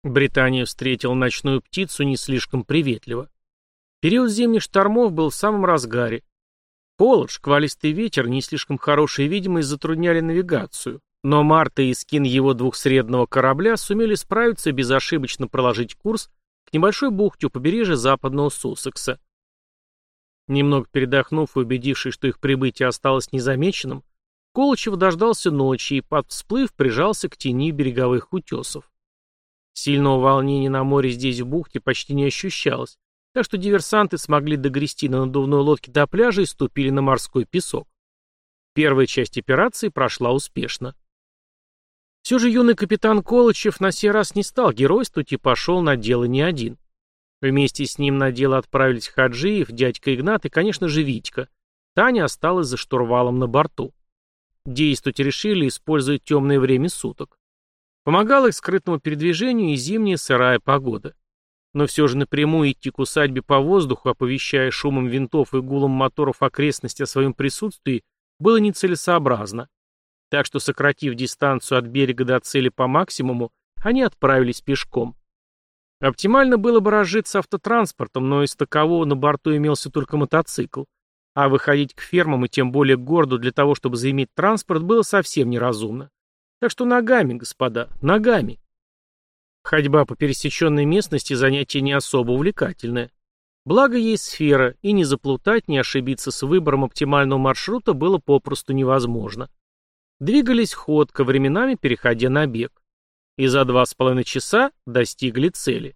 Британия встретила ночную птицу не слишком приветливо. Период зимних штормов был в самом разгаре. Холод, шквалистый ветер, не слишком хорошая видимость затрудняли навигацию, но Марта и скин его двухсредного корабля сумели справиться и безошибочно проложить курс к небольшой бухте у побережья западного Суссекса. Немного передохнув и убедившись, что их прибытие осталось незамеченным, Колычев дождался ночи и, под всплыв, прижался к тени береговых утесов. Сильного волнения на море здесь в бухте почти не ощущалось, так что диверсанты смогли догрести на надувной лодке до пляжа и ступили на морской песок. Первая часть операции прошла успешно. Все же юный капитан Колычев на сей раз не стал геройствовать и пошел на дело не один. Вместе с ним на дело отправились Хаджиев, дядька Игнат и, конечно же, Витька. Таня осталась за штурвалом на борту. Действовать решили, используя темное время суток. Помогала их скрытному передвижению и зимняя сырая погода. Но все же напрямую идти к усадьбе по воздуху, оповещая шумом винтов и гулом моторов окрестности о своем присутствии, было нецелесообразно. Так что, сократив дистанцию от берега до цели по максимуму, они отправились пешком. Оптимально было бы разжиться автотранспортом, но из такового на борту имелся только мотоцикл, а выходить к фермам и тем более к городу для того, чтобы заиметь транспорт, было совсем неразумно. Так что ногами, господа, ногами. Ходьба по пересеченной местности занятие не особо увлекательное. Благо есть сфера, и не заплутать, не ошибиться с выбором оптимального маршрута было попросту невозможно. Двигались ходко, временами переходя на бег. И за 2,5 часа достигли цели.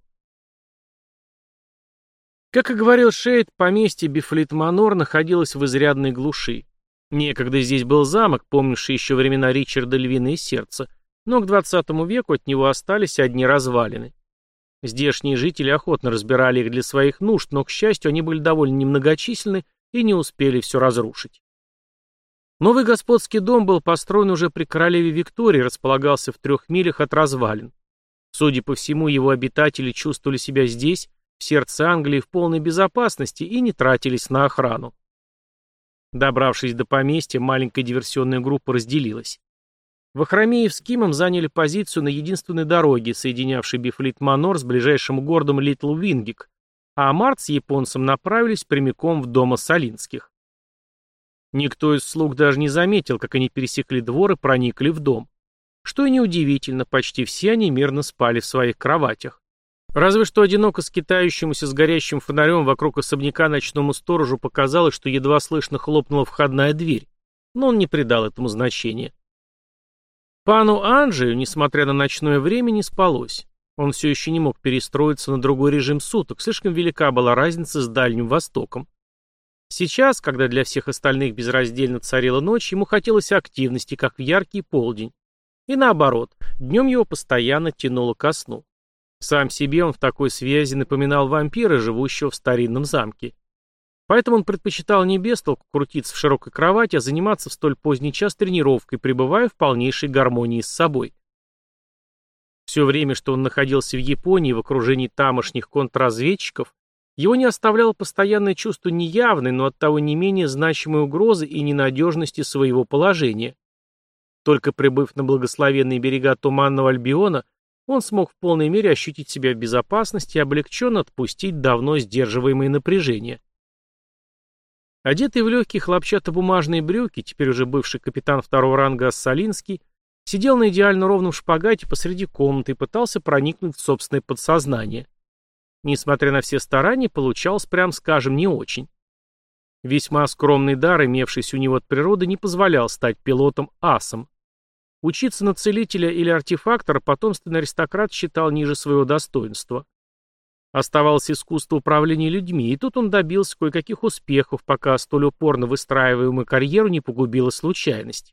Как и говорил Шейд, поместье Бифлит-Манор находилось в изрядной глуши. Некогда здесь был замок, помнивший еще времена Ричарда Львиное Сердце, но к 20 веку от него остались одни развалины. Здешние жители охотно разбирали их для своих нужд, но, к счастью, они были довольно немногочисленны и не успели все разрушить. Новый господский дом был построен уже при королеве Виктории и располагался в 3 милях от развалин. Судя по всему, его обитатели чувствовали себя здесь, в сердце Англии, в полной безопасности и не тратились на охрану. Добравшись до поместья, маленькая диверсионная группа разделилась. Вахромеев с Кимом заняли позицию на единственной дороге, соединявшей Бифлит-Манор с ближайшим городом Литл-Вингик, а Март с японцем направились прямиком в дома Солинских. Никто из слуг даже не заметил, как они пересекли двор и проникли в дом. Что и неудивительно, почти все они мирно спали в своих кроватях. Разве что одиноко скитающемуся с горящим фонарем вокруг особняка ночному сторожу показалось, что едва слышно хлопнула входная дверь, но он не придал этому значения. Пану Анджею, несмотря на ночное время, не спалось. Он все еще не мог перестроиться на другой режим суток, слишком велика была разница с Дальним Востоком. Сейчас, когда для всех остальных безраздельно царила ночь, ему хотелось активности, как в яркий полдень. И наоборот, днем его постоянно тянуло ко сну. Сам себе он в такой связи напоминал вампира, живущего в старинном замке. Поэтому он предпочитал не без толку крутиться в широкой кровати, а заниматься в столь поздний час тренировкой, пребывая в полнейшей гармонии с собой. Все время, что он находился в Японии в окружении тамошних контрразведчиков, его не оставляло постоянное чувство неявной, но оттого не менее значимой угрозы и ненадежности своего положения. Только прибыв на благословенные берега Туманного Альбиона, он смог в полной мере ощутить себя в безопасности и облегченно отпустить давно сдерживаемое напряжение. Одетый в легкие хлопчатобумажные брюки, теперь уже бывший капитан 2-го ранга Ассалинский, сидел на идеально ровном шпагате посреди комнаты и пытался проникнуть в собственное подсознание. Несмотря на все старания, получалось, прям скажем, не очень. Весьма скромный дар, имевшийся у него от природы, не позволял стать пилотом-асом. Учиться на целителя или артефактора потомственный аристократ считал ниже своего достоинства. Оставалось искусство управления людьми, и тут он добился кое-каких успехов, пока столь упорно выстраиваемую карьеру не погубила случайность.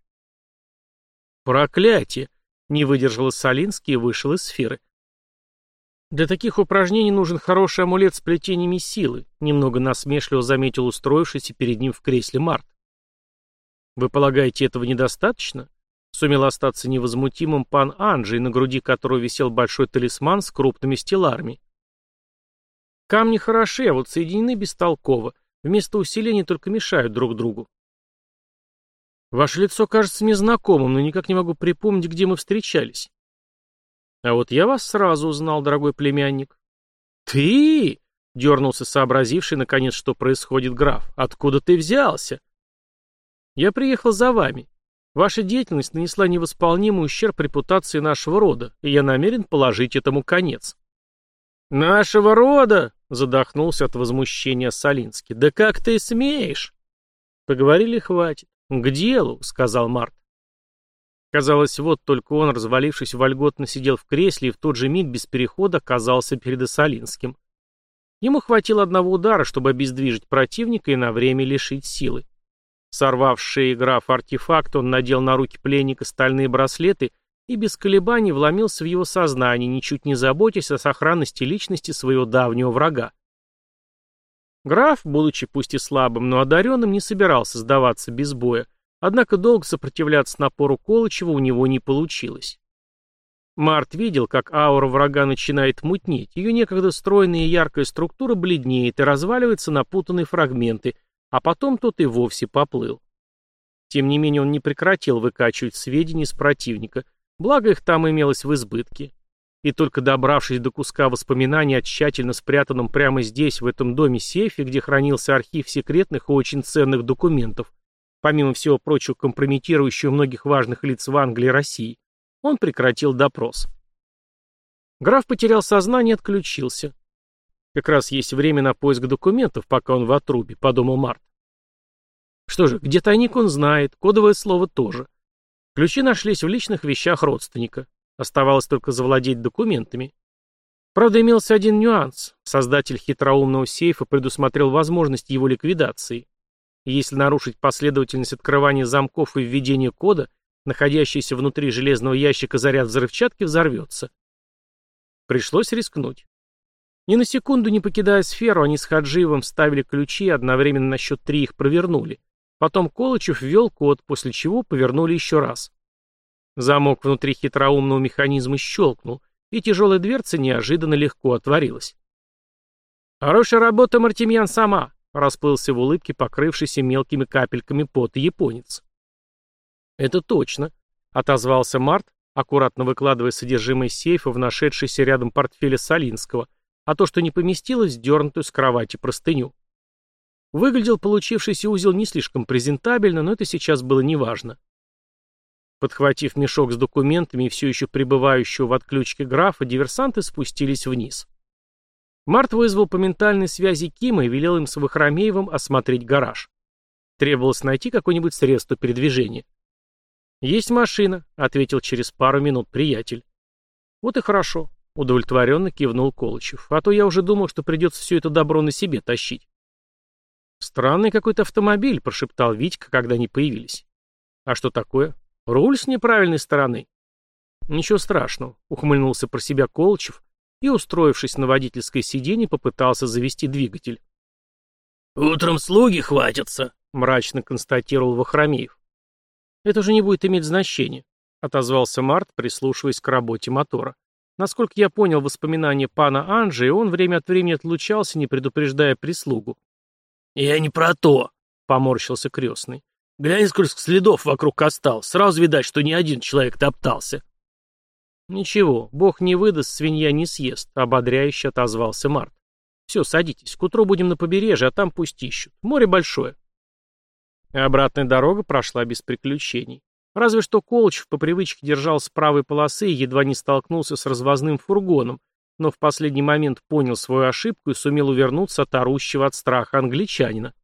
«Проклятие!» — не выдержал Солинский и вышел из сферы. «Для таких упражнений нужен хороший амулет с плетениями силы», — немного насмешливо заметил устроившийся перед ним в кресле Март. «Вы полагаете, этого недостаточно?» Сумел остаться невозмутимым пан Анджей, на груди которого висел большой талисман с крупными стелларами. «Камни хороши, а вот соединены бестолково. Вместо усиления только мешают друг другу». «Ваше лицо кажется мне знакомым, но никак не могу припомнить, где мы встречались». А вот я вас сразу узнал, дорогой племянник. Ты? Дернулся сообразивший, наконец, что происходит граф. Откуда ты взялся? Я приехал за вами. Ваша деятельность нанесла невосполнимый ущерб репутации нашего рода, и я намерен положить этому конец. Нашего рода? Задохнулся от возмущения Солинский. Да как ты смеешь? Поговорили, хватит. К делу, сказал Март. Казалось, вот только он, развалившись, вольготно сидел в кресле и в тот же миг без перехода оказался перед Осолинским. Ему хватило одного удара, чтобы обездвижить противника и на время лишить силы. Сорвав с шеи графа артефакт, он надел на руки пленника стальные браслеты и без колебаний вломился в его сознание, ничуть не заботясь о сохранности личности своего давнего врага. Граф, будучи пусть и слабым, но одаренным, не собирался сдаваться без боя, однако долго сопротивляться напору Колычева у него не получилось. Март видел, как аура врага начинает мутнеть, ее некогда стройная и яркая структура бледнеет и разваливается на путанные фрагменты, а потом тот и вовсе поплыл. Тем не менее он не прекратил выкачивать сведения из противника, благо их там имелось в избытке. И только добравшись до куска воспоминаний о тщательно спрятанном прямо здесь, в этом доме сейфе, где хранился архив секретных и очень ценных документов, помимо всего прочего компрометирующего многих важных лиц в Англии и России, он прекратил допрос. Граф потерял сознание и отключился. Как раз есть время на поиск документов, пока он в отрубе, подумал Март. Что же, где тайник он знает, кодовое слово тоже. Ключи нашлись в личных вещах родственника. Оставалось только завладеть документами. Правда, имелся один нюанс. Создатель хитроумного сейфа предусмотрел возможность его ликвидации. И если нарушить последовательность открывания замков и введения кода, находящийся внутри железного ящика заряд взрывчатки взорвется. Пришлось рискнуть. Ни на секунду не покидая сферу, они с Хаджиевым вставили ключи и одновременно на счет 3 их провернули. Потом Колычев ввел код, после чего повернули еще раз. Замок внутри хитроумного механизма щелкнул, и тяжелая дверца неожиданно легко отворилась. «Хорошая работа, Мартемьян, сама!» — расплылся в улыбке покрывшийся мелкими капельками пота японец. «Это точно», — отозвался Март, аккуратно выкладывая содержимое сейфа в нашедшийся рядом портфеля Солинского, а то, что не поместилось, сдернутую с кровати простыню. Выглядел получившийся узел не слишком презентабельно, но это сейчас было неважно. Подхватив мешок с документами и все еще пребывающего в отключке графа, диверсанты спустились вниз. Март вызвал по ментальной связи Кима и велел им с Вахромеевым осмотреть гараж. Требовалось найти какое-нибудь средство передвижения. «Есть машина», — ответил через пару минут приятель. «Вот и хорошо», — удовлетворенно кивнул Колычев. «А то я уже думал, что придется все это добро на себе тащить». «Странный какой-то автомобиль», — прошептал Витька, когда они появились. «А что такое? Руль с неправильной стороны». «Ничего страшного», — ухмыльнулся про себя Колычев и, устроившись на водительское сиденье, попытался завести двигатель. «Утром слуги хватятся», — мрачно констатировал Вахромеев. «Это уже не будет иметь значения», — отозвался Март, прислушиваясь к работе мотора. Насколько я понял воспоминания пана Анджи, он время от времени отлучался, не предупреждая прислугу. «Я не про то», — поморщился крестный. «Глянь, сколько следов вокруг осталось. Сразу видать, что не один человек топтался». «Ничего, бог не выдаст, свинья не съест», — ободряюще отозвался Март. «Все, садитесь, к утру будем на побережье, а там пусть ищут. Море большое». Обратная дорога прошла без приключений. Разве что Колычев по привычке держал с правой полосы и едва не столкнулся с развозным фургоном, но в последний момент понял свою ошибку и сумел увернуться от орущего от страха англичанина.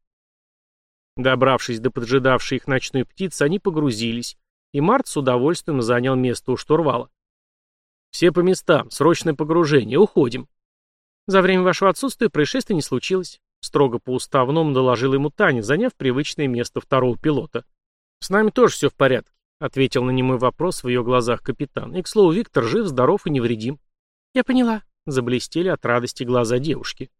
Добравшись до поджидавшей их ночной птицы, они погрузились, и Март с удовольствием занял место у штурвала. «Все по местам, срочное погружение, уходим». «За время вашего отсутствия происшествия не случилось», — строго по-уставному доложил ему Таня, заняв привычное место второго пилота. «С нами тоже все в порядке», — ответил на немой вопрос в ее глазах капитан. «И, к слову, Виктор жив, здоров и невредим». «Я поняла», — заблестели от радости глаза девушки.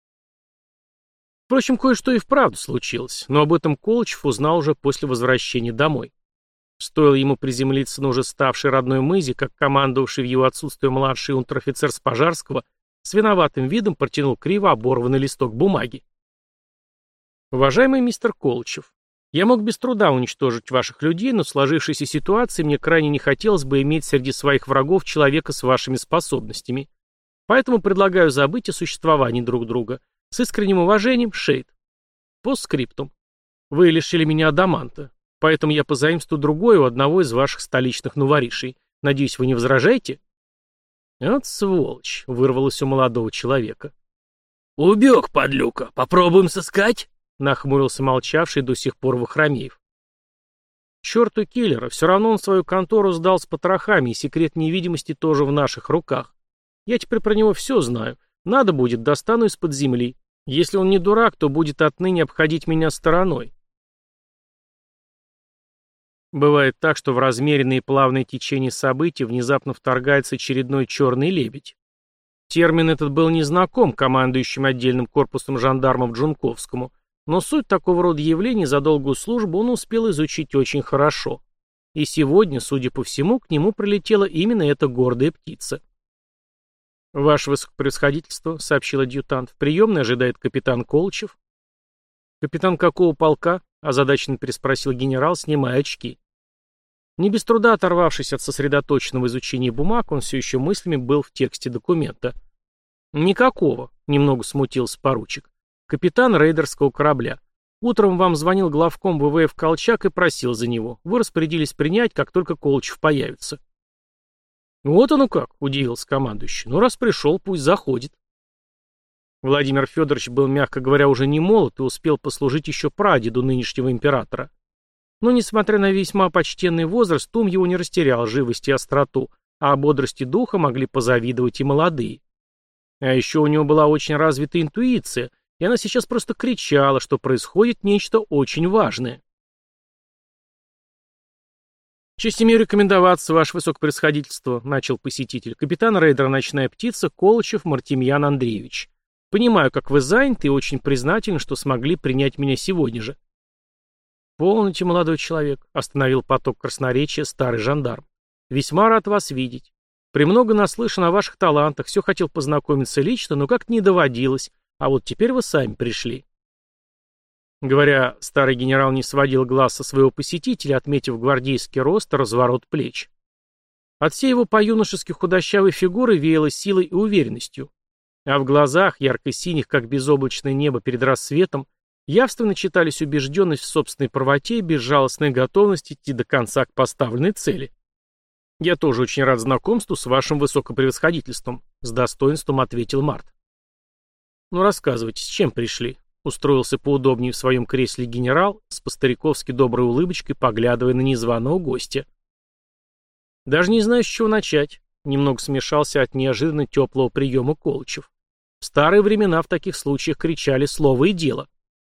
Впрочем, кое-что и вправду случилось, но об этом Колычев узнал уже после возвращения домой. Стоило ему приземлиться на уже ставший родной мызе, как командовавший в его отсутствие младший унтер-офицер с Пожарского с виноватым видом протянул криво оборванный листок бумаги. «Уважаемый мистер Колычев, Я мог без труда уничтожить ваших людей, но в сложившейся ситуации мне крайне не хотелось бы иметь среди своих врагов человека с вашими способностями. Поэтому предлагаю забыть о существовании друг друга. С искренним уважением, Шейд. Постскриптум. Вы лишили меня адаманта, поэтому я позаимствую другое у одного из ваших столичных новоришей. Надеюсь, вы не возражаете? Вот сволочь, вырвалось у молодого человека. «Убег, подлюка! Попробуем сыскать?» — нахмурился молчавший до сих пор Вахромеев. «Черту киллера, все равно он свою контору сдал с потрохами, и секрет невидимости тоже в наших руках. Я теперь про него все знаю. Надо будет, достану из-под земли. Если он не дурак, то будет отныне обходить меня стороной». Бывает так, что в размеренные и плавные течения событий внезапно вторгается очередной черный лебедь. Термин этот был незнаком командующим отдельным корпусом жандармов Джунковскому, но суть такого рода явлений за долгую службу он успел изучить очень хорошо. И сегодня, судя по всему, к нему прилетела именно эта гордая птица. «Ваше высокопревосходительство», — сообщил адъютант, — «в приемной ожидает капитан Колычев». «Капитан какого полка?» — озадаченно переспросил генерал, снимая очки. Не без труда оторвавшись от сосредоточенного изучения бумаг, он все еще мыслями был в тексте документа. «Никакого», — немного смутился поручик. «Капитан рейдерского корабля. Утром вам звонил главком ВВФ Колчак и просил за него. Вы распорядились принять, как только Колычев появится». «Вот оно как», — удивился командующий. «Ну, раз пришел, пусть заходит». Владимир Федорович был, мягко говоря, уже не молод и успел послужить еще прадеду нынешнего императора. Но, несмотря на весьма почтенный возраст, ум его не растерял живость и остроту, а о бодрости духа могли позавидовать и молодые. А еще у него была очень развита интуиция, и она сейчас просто кричала, что происходит нечто очень важное. «Честь имею рекомендоваться, ваше высокопревосходительство», — начал посетитель. «Капитан рейдера «Ночная птица» Колычев Мартемьян Андреевич. Понимаю, как вы заняты, и очень признателен, что смогли принять меня сегодня же». «Полноте, молодой человек», — остановил поток красноречия старый жандарм. «Весьма рад вас видеть. Премного наслышан о ваших талантах, все хотел познакомиться лично, но как-то не доводилось, а вот теперь вы сами пришли». Говоря, старый генерал не сводил глаз со своего посетителя, отметив гвардейский рост и разворот плеч. От всей его по-юношески худощавой фигуры веяло силой и уверенностью, а в глазах, ярко-синих, как безоблачное небо перед рассветом, явственно читались убежденность в собственной правоте и безжалостная готовность идти до конца к поставленной цели. «Я тоже очень рад знакомству с вашим высокопревосходительством», — с достоинством ответил Март. «Ну, рассказывайте, с чем пришли?» — устроился поудобнее в своем кресле генерал, с по-стариковски доброй улыбочкой, поглядывая на незваного гостя. «Даже не знаю, с чего начать», — немного смешался от неожиданно теплого приема Колычев. «В старые времена в таких случаях кричали слово и дело».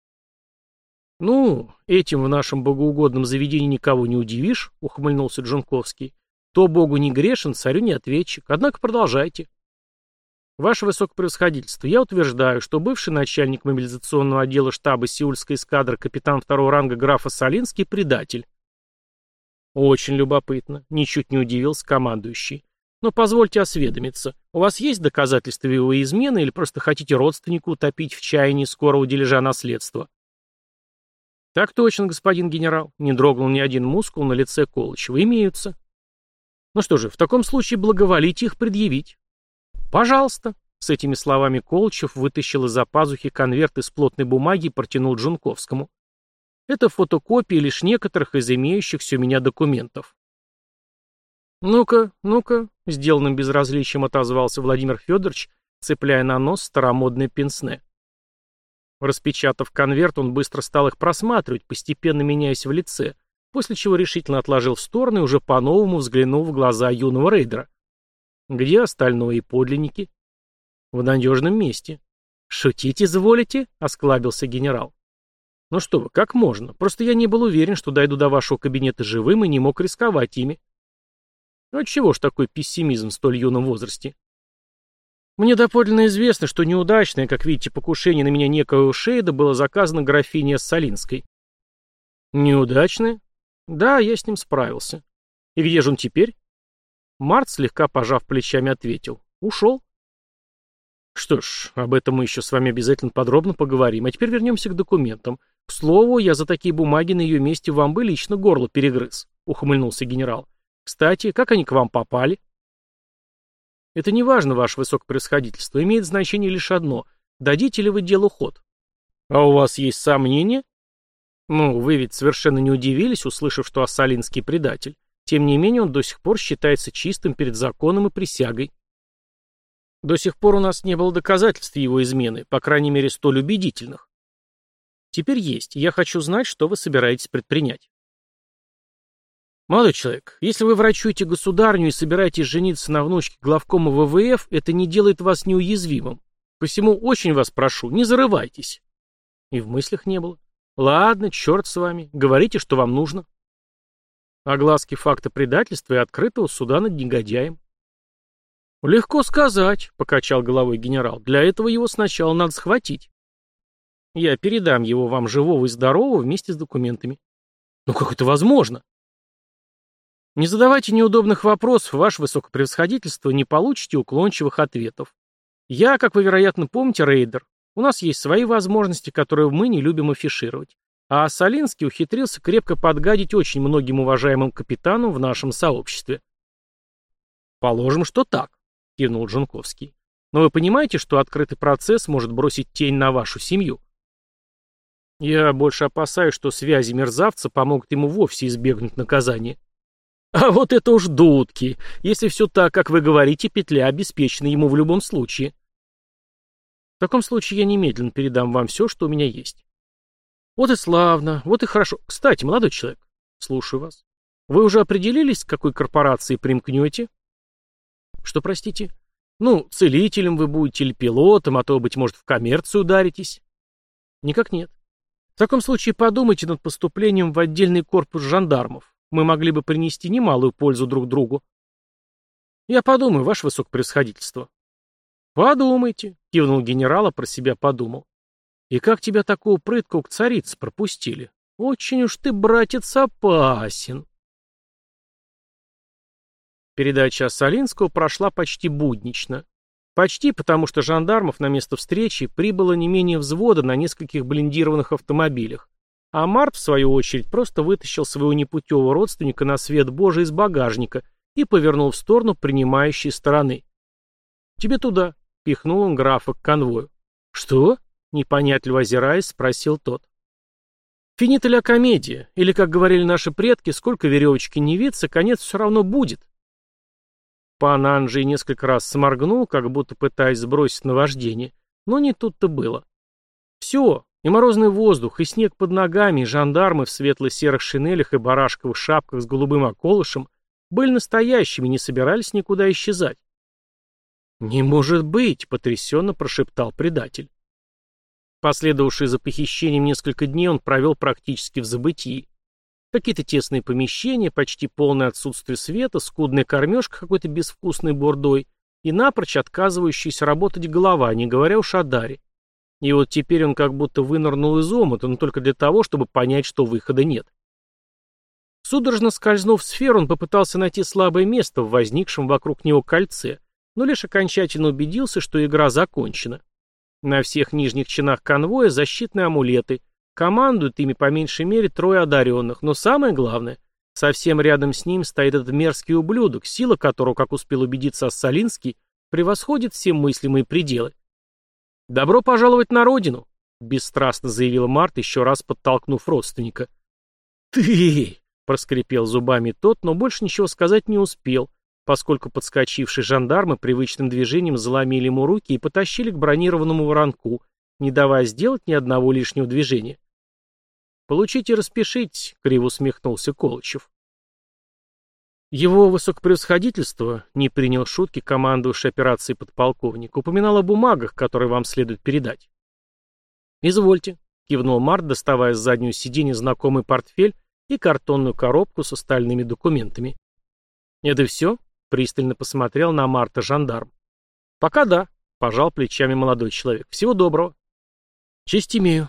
«Ну, этим в нашем богоугодном заведении никого не удивишь», — ухмыльнулся Джунковский. «То богу не грешен, царю не ответчик. Однако продолжайте». «Ваше высокопревосходительство, я утверждаю, что бывший начальник мобилизационного отдела штаба Сеульской эскадры капитан второго ранга графа Солинский — предатель». «Очень любопытно», — ничуть не удивился командующий. «Но позвольте осведомиться, у вас есть доказательства его измены или просто хотите родственника утопить в чаянии скорого дележа наследства?» «Так точно, господин генерал», — не дрогнул ни один мускул на лице Колычева. «Имеются». «Ну что же, в таком случае благоволите их предъявить». «Пожалуйста», — с этими словами Колычев вытащил из-за пазухи конверт из плотной бумаги и протянул Джунковскому. «Это фотокопии лишь некоторых из имеющихся у меня документов». «Ну-ка, ну-ка», — сделанным безразличием отозвался Владимир Федорович, цепляя на нос старомодное пенсне. Распечатав конверт, он быстро стал их просматривать, постепенно меняясь в лице, после чего решительно отложил в сторону и уже по-новому взглянул в глаза юного рейдера. «Где остальное и подлинники?» «В надежном месте». «Шутить изволите?» — осклабился генерал. «Ну что вы, как можно? Просто я не был уверен, что дойду до вашего кабинета живым и не мог рисковать ими». «Отчего ж такой пессимизм в столь юном возрасте?» «Мне доподлинно известно, что неудачное, как видите, покушение на меня некоего Шейда было заказано графиней Ассалинской». «Неудачное?» «Да, я с ним справился». «И где же он теперь?» Март, слегка пожав плечами, ответил. «Ушел». «Что ж, об этом мы еще с вами обязательно подробно поговорим. А теперь вернемся к документам. К К слову, я за такие бумаги на ее месте вам бы лично горло перегрыз, ухмыльнулся генерал. Кстати, как они к вам попали? Это не важно, ваше высокопревосходительство, имеет значение лишь одно. Дадите ли вы делу ход? А у вас есть сомнения? Ну, вы ведь совершенно не удивились, услышав, что Ассалинский предатель. Тем не менее, он до сих пор считается чистым перед законом и присягой. До сих пор у нас не было доказательств его измены, по крайней мере, столь убедительных. Теперь есть. Я хочу знать, что вы собираетесь предпринять. Молодой человек, если вы врачуете государню и собираетесь жениться на внучке главкома ВВФ, это не делает вас неуязвимым. Посему очень вас прошу, не зарывайтесь. И в мыслях не было. Ладно, черт с вами, говорите, что вам нужно. Огласки факта предательства и открытого суда над негодяем. Легко сказать, покачал головой генерал. Для этого его сначала надо схватить. Я передам его вам живого и здорового вместе с документами. Ну как это возможно? Не задавайте неудобных вопросов, ваше высокопревосходительство, не получите уклончивых ответов. Я, как вы, вероятно, помните, рейдер. У нас есть свои возможности, которые мы не любим афишировать. А Солинский ухитрился крепко подгадить очень многим уважаемым капитанам в нашем сообществе. Положим, что так, кивнул Джунковский. Но вы понимаете, что открытый процесс может бросить тень на вашу семью? Я больше опасаюсь, что связи мерзавца помогут ему вовсе избегнуть наказания. А вот это уж дудки. Если все так, как вы говорите, петля обеспечена ему в любом случае. В таком случае я немедленно передам вам все, что у меня есть. Вот и славно, вот и хорошо. Кстати, молодой человек, слушаю вас. Вы уже определились, к какой корпорации примкнете? Что, простите? Ну, целителем вы будете или пилотом, а то, быть может, в коммерцию ударитесь? Никак нет. В таком случае подумайте над поступлением в отдельный корпус жандармов. Мы могли бы принести немалую пользу друг другу. Я подумаю, ваше высокопревосходительство. Подумайте, кивнул генерал, а про себя подумал. И как тебя такого прыткого к царице пропустили? Очень уж ты, братец, опасен. Передача Ассалинского прошла почти буднично. Почти потому, что жандармов на место встречи прибыло не менее взвода на нескольких блиндированных автомобилях, а Март, в свою очередь, просто вытащил своего непутевого родственника на свет Божий из багажника и повернул в сторону принимающей стороны. «Тебе туда», — пихнул он графа к конвою. «Что?» — непонятливо озираясь, спросил тот. «Финита ля комедия, или, как говорили наши предки, сколько веревочки не виться, конец все равно будет». Пан Анджей несколько раз сморгнул, как будто пытаясь сбросить наваждение, но не тут-то было. Все, и морозный воздух, и снег под ногами, и жандармы в светло-серых шинелях и барашковых шапках с голубым околышем были настоящими, не собирались никуда исчезать. «Не может быть!» — потрясенно прошептал предатель. Последовавшие за похищением несколько дней он провел практически в забытии. Какие-то тесные помещения, почти полное отсутствие света, скудная кормежка какой-то безвкусной бурдой и напрочь отказывающаяся работать голова, не говоря уж о даре. И вот теперь он как будто вынырнул из омута, но только для того, чтобы понять, что выхода нет. Судорожно скользнув в сферу, он попытался найти слабое место в возникшем вокруг него кольце, но лишь окончательно убедился, что игра закончена. На всех нижних чинах конвоя защитные амулеты, командуют ими по меньшей мере 3 одаренных, но самое главное, совсем рядом с ним стоит этот мерзкий ублюдок, сила которого, как успел убедиться Ассалинский, превосходит все мыслимые пределы. «Добро пожаловать на родину», — бесстрастно заявил Март, еще раз подтолкнув родственника. «Ты!» — проскрипел зубами тот, но больше ничего сказать не успел, поскольку подскочившие жандармы привычным движением заломили ему руки и потащили к бронированному воронку, не давая сделать ни одного лишнего движения. «Получите и распишитесь», — криво усмехнулся Колычев. Его высокопревосходительство, не принял шутки командующий операцией подполковник, упоминал о бумагах, которые вам следует передать. «Извольте», — кивнул Март, доставая с заднего сиденья знакомый портфель и картонную коробку с остальными документами. «Это все?» — пристально посмотрел на Марта жандарм. «Пока да», — пожал плечами молодой человек. «Всего доброго». «Честь имею».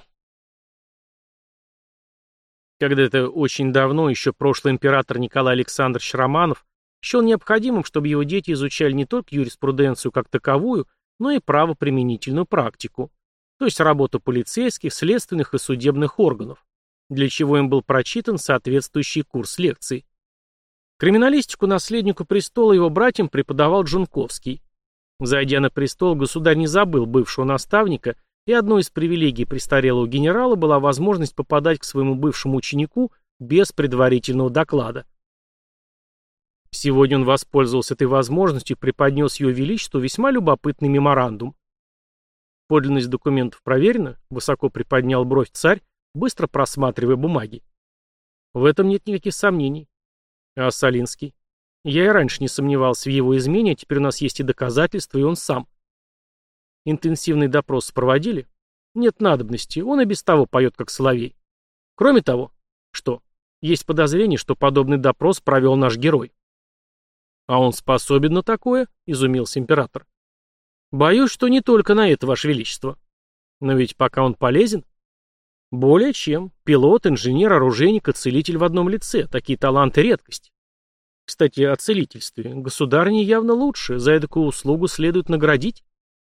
Когда-то очень давно еще прошлый император Николай Александрович Романов счел необходимым, чтобы его дети изучали не только юриспруденцию как таковую, но и правоприменительную практику. то есть работу полицейских, следственных и судебных органов, для чего им был прочитан соответствующий курс лекций. Криминалистику наследнику престола и его братьям преподавал Джунковский. Зайдя на престол, государь не забыл бывшего наставника, и одной из привилегий престарелого генерала была возможность попадать к своему бывшему ученику без предварительного доклада. Сегодня он воспользовался этой возможностью и преподнес ее величеству весьма любопытный меморандум. Подлинность документов проверена, высоко приподнял бровь царь, быстро просматривая бумаги. В этом нет никаких сомнений. А Солинский? Я и раньше не сомневался в его измене, а теперь у нас есть и доказательства, и он сам. Интенсивный допрос проводили? Нет надобности, он и без того поет как соловей. Кроме того, что? Есть подозрение, что подобный допрос провел наш герой. А он способен на такое? Изумился император. Боюсь, что не только на это, Ваше Величество. Но ведь пока он полезен. Более чем. Пилот, инженер, оружейник и целитель в одном лице. Такие таланты — редкость. Кстати, о целительстве. Государыне явно лучше. За эдакую услугу следует наградить.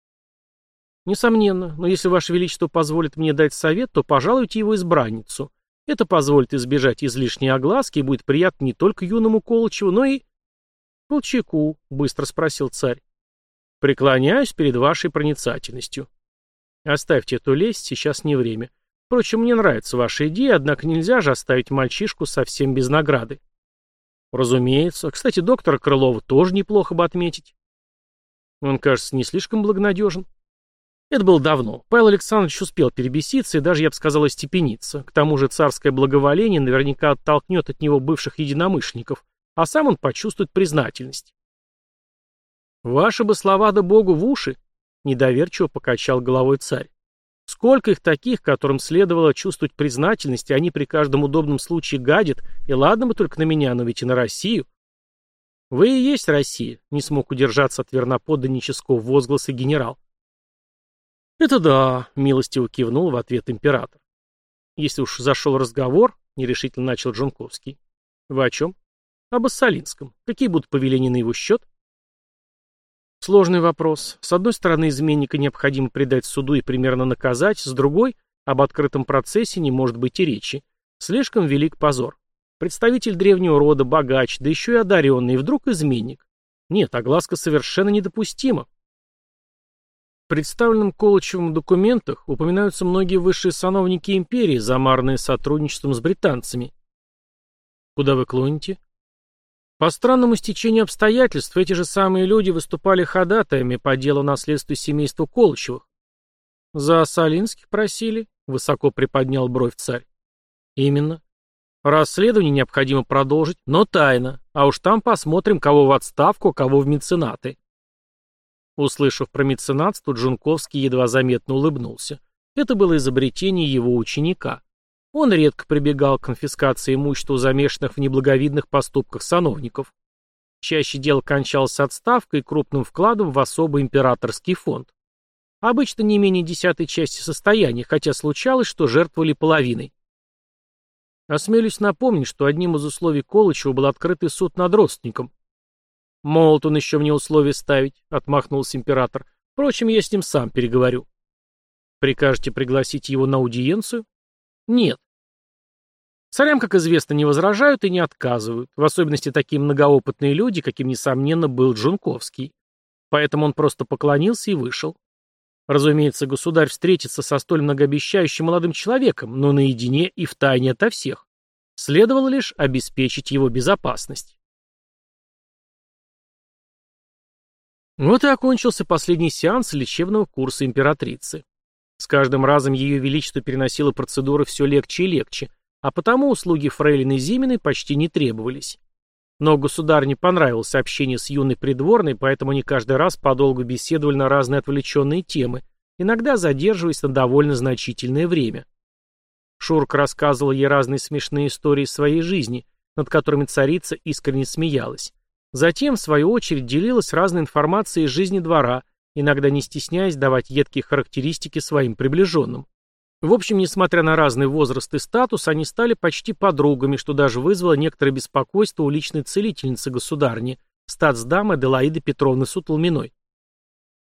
Несомненно. Но если Ваше Величество позволит мне дать совет, то пожалуйте его избранницу. Это позволит избежать излишней огласки и будет приятно не только юному Колычеву, но и... Колчаку, быстро спросил царь. Преклоняюсь перед вашей проницательностью. Оставьте эту лесть, сейчас не время. Впрочем, мне нравится ваша идея, однако нельзя же оставить мальчишку совсем без награды. Разумеется. Кстати, доктора Крылова тоже неплохо бы отметить. Он, кажется, не слишком благонадежен. Это было давно. Павел Александрович успел перебеситься и даже, я бы сказал, остепениться. К тому же царское благоволение наверняка оттолкнет от него бывших единомышленников, а сам он почувствует признательность. «Ваши бы слова да Богу в уши!» — недоверчиво покачал головой царь. «Сколько их таких, которым следовало чувствовать признательность, и они при каждом удобном случае гадят, и ладно бы только на меня, но ведь и на Россию». «Вы и есть Россия», — не смог удержаться от верноподданнического возгласа генерал. «Это да», — милостиво кивнул в ответ император. «Если уж зашел разговор», — нерешительно начал Джунковский. «Вы о чем?» «Об Ассалинском. Какие будут повеления на его счет?» Сложный вопрос. С одной стороны, изменника необходимо предать суду и примерно наказать, с другой, об открытом процессе не может быть и речи. Слишком велик позор. Представитель древнего рода, богач, да еще и одаренный, и вдруг изменник. Нет, огласка совершенно недопустима. В представленном Колычевым документах упоминаются многие высшие сановники империи, замаранные сотрудничеством с британцами. Куда вы клоните? По странному стечению обстоятельств, эти же самые люди выступали ходатаями по делу наследства семейства Колычевых. За Солинских просили, высоко приподнял бровь царь. Именно. Расследование необходимо продолжить, но тайно, а уж там посмотрим, кого в отставку, кого в меценаты. Услышав про меценатство, Джунковский едва заметно улыбнулся. Это было изобретение его ученика. Он редко прибегал к конфискации имущества замешанных в неблаговидных поступках сановников. Чаще дело кончалось отставкой и крупным вкладом в особый императорский фонд. Обычно не менее 10 части состояния, хотя случалось, что жертвовали половиной. Осмелюсь напомнить, что одним из условий Колычева был открытый суд над родственником. «Молод он еще мне условия ставить», — отмахнулся император. «Впрочем, я с ним сам переговорю». «Прикажете пригласить его на аудиенцию?» «Нет». Царям, как известно, не возражают и не отказывают, в особенности такие многоопытные люди, каким, несомненно, был Джунковский. Поэтому он просто поклонился и вышел. Разумеется, государь встретится со столь многообещающим молодым человеком, но наедине и втайне ото всех. Следовало лишь обеспечить его безопасность. Вот и окончился последний сеанс лечебного курса императрицы. С каждым разом ее величество переносило процедуры все легче и легче, а потому услуги фрейлины Зиминой почти не требовались. Но государыне понравилось общение с юной придворной, поэтому они каждый раз подолгу беседовали на разные отвлеченные темы, иногда задерживаясь на довольно значительное время. Шурка рассказывала ей разные смешные истории своей жизни, над которыми царица искренне смеялась. Затем, в свою очередь, делилась разной информацией из жизни двора, иногда не стесняясь давать едкие характеристики своим приближенным. В общем, несмотря на разный возраст и статус, они стали почти подругами, что даже вызвало некоторое беспокойство у личной целительницы государни, статсдамы Аделаиды Петровны Сутолминой.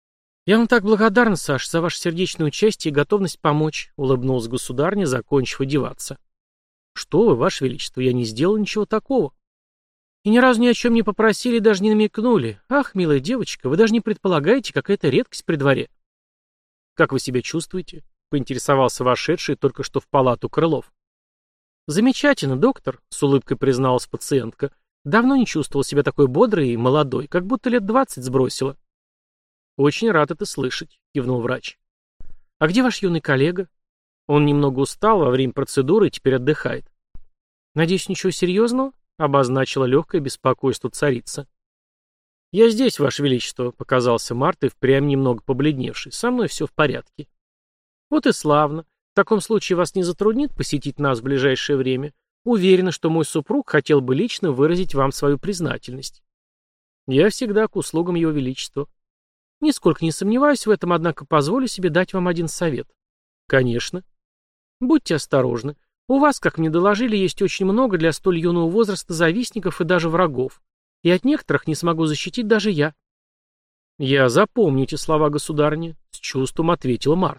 «Я вам так благодарна, Саш, за ваше сердечное участие и готовность помочь», — улыбнулась государыня, закончив одеваться. «Что вы, ваше величество, я не сделал ничего такого». «И ни разу ни о чем не попросили, даже не намекнули. Ах, милая девочка, вы даже не предполагаете, какая это редкость при дворе». «Как вы себя чувствуете?» — поинтересовался вошедший только что в палату Крылов. «Замечательно, доктор», — с улыбкой призналась пациентка. «Давно не чувствовал себя такой бодрой и молодой, как будто лет 20 сбросила». «Очень рад это слышать», — кивнул врач. «А где ваш юный коллега?» «Он немного устал во время процедуры и теперь отдыхает». «Надеюсь, ничего серьезного?» — обозначила легкое беспокойство царица. «Я здесь, ваше величество», — показался Март и впрямь немного побледневший. «Со мной все в порядке». «Вот и славно. В таком случае вас не затруднит посетить нас в ближайшее время? Уверена, что мой супруг хотел бы лично выразить вам свою признательность». «Я всегда к услугам его величества». «Нисколько не сомневаюсь в этом, однако позволю себе дать вам один совет». «Конечно». «Будьте осторожны. У вас, как мне доложили, есть очень много для столь юного возраста завистников и даже врагов. И от некоторых не смогу защитить даже я». «Я запомню эти слова, государыня», — с чувством ответил Март.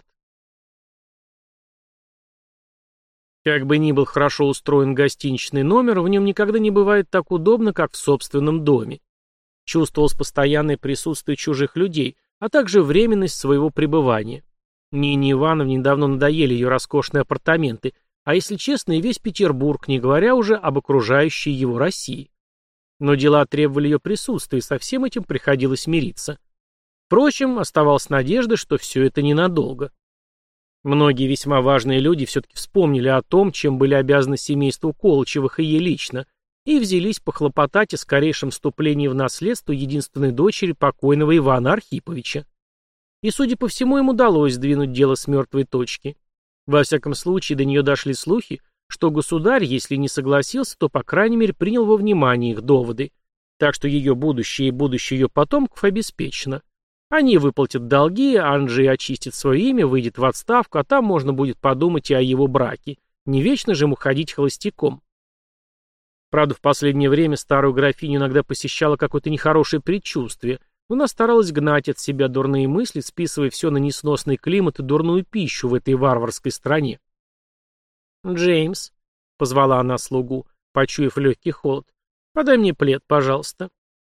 Как бы ни был хорошо устроен гостиничный номер, в нем никогда не бывает так удобно, как в собственном доме. Чувствовалось постоянное присутствие чужих людей, а также временность своего пребывания. Нине Ивановне недавно надоели ее роскошные апартаменты, а если честно, и весь Петербург, не говоря уже об окружающей его России. Но дела требовали ее присутствия, и со всем этим приходилось мириться. Впрочем, оставалась надежда, что все это ненадолго. Многие весьма важные люди все-таки вспомнили о том, чем были обязаны семейству Колычевых и ей лично, и взялись похлопотать о скорейшем вступлении в наследство единственной дочери покойного Ивана Архиповича. И, судя по всему, им удалось сдвинуть дело с мертвой точки. Во всяком случае, до нее дошли слухи, что государь, если не согласился, то, по крайней мере, принял во внимание их доводы. Так что ее будущее и будущее ее потомков обеспечено. Они выплатят долги, Анджей очистит свое имя, выйдет в отставку, а там можно будет подумать и о его браке. Не вечно же ему ходить холостяком. Правда, в последнее время старую графиню иногда посещало какое-то нехорошее предчувствие, но она старалась гнать от себя дурные мысли, списывая все на несносный климат и дурную пищу в этой варварской стране. «Джеймс», — позвала она слугу, почуяв легкий холод, — «подай мне плед, пожалуйста».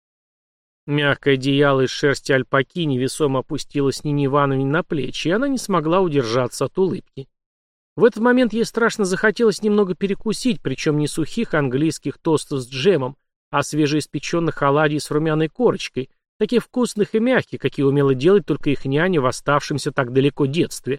Мягкое одеяло из шерсти альпаки невесомо опустилось Нине Ивановне на плечи, и она не смогла удержаться от улыбки. В этот момент ей страшно захотелось немного перекусить, причем не сухих английских тостов с джемом, а свежеиспеченных оладий с румяной корочкой, таких вкусных и мягких, какие умела делать только их няня в оставшемся так далеко детстве.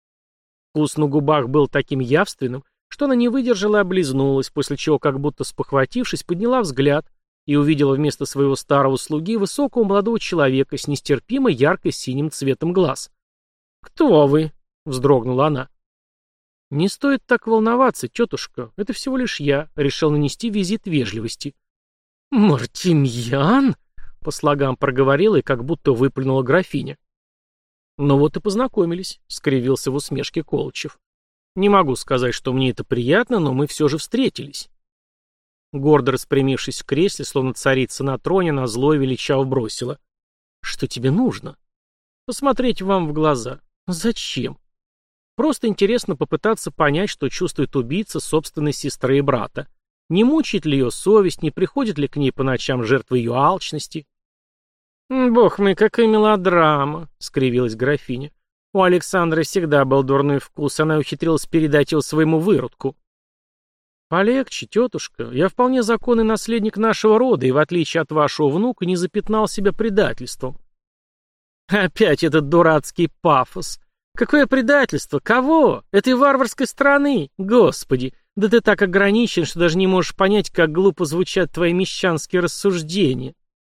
Вкус на губах был таким явственным, что она не выдержала и облизнулась, после чего, как будто спохватившись, подняла взгляд и увидела вместо своего старого слуги высокого молодого человека с нестерпимо ярко-синим цветом глаз. «Кто вы?» — вздрогнула она. «Не стоит так волноваться, тетушка. Это всего лишь я. Решил нанести визит вежливости». «Мартемьян?» — по слогам проговорила и как будто выплюнула графиня. «Ну вот и познакомились», — скривился в усмешке Колычев. «Не могу сказать, что мне это приятно, но мы все же встретились». Гордо распрямившись в кресле, словно царица на троне, она зло и величаво бросила. «Что тебе нужно?» «Посмотреть вам в глаза». «Зачем?» Просто интересно попытаться понять, что чувствует убийца собственной сестры и брата. Не мучает ли ее совесть, не приходит ли к ней по ночам жертва ее алчности? «Бог мой, какая мелодрама!» — скривилась графиня. «У Александры всегда был дурной вкус, она ухитрилась передать его своему выродку». «Полегче, тетушка, я вполне законный наследник нашего рода и, в отличие от вашего внука, не запятнал себя предательством». «Опять этот дурацкий пафос! Какое предательство? Кого? Этой варварской страны? Господи, да ты так ограничен, что даже не можешь понять, как глупо звучат твои мещанские рассуждения».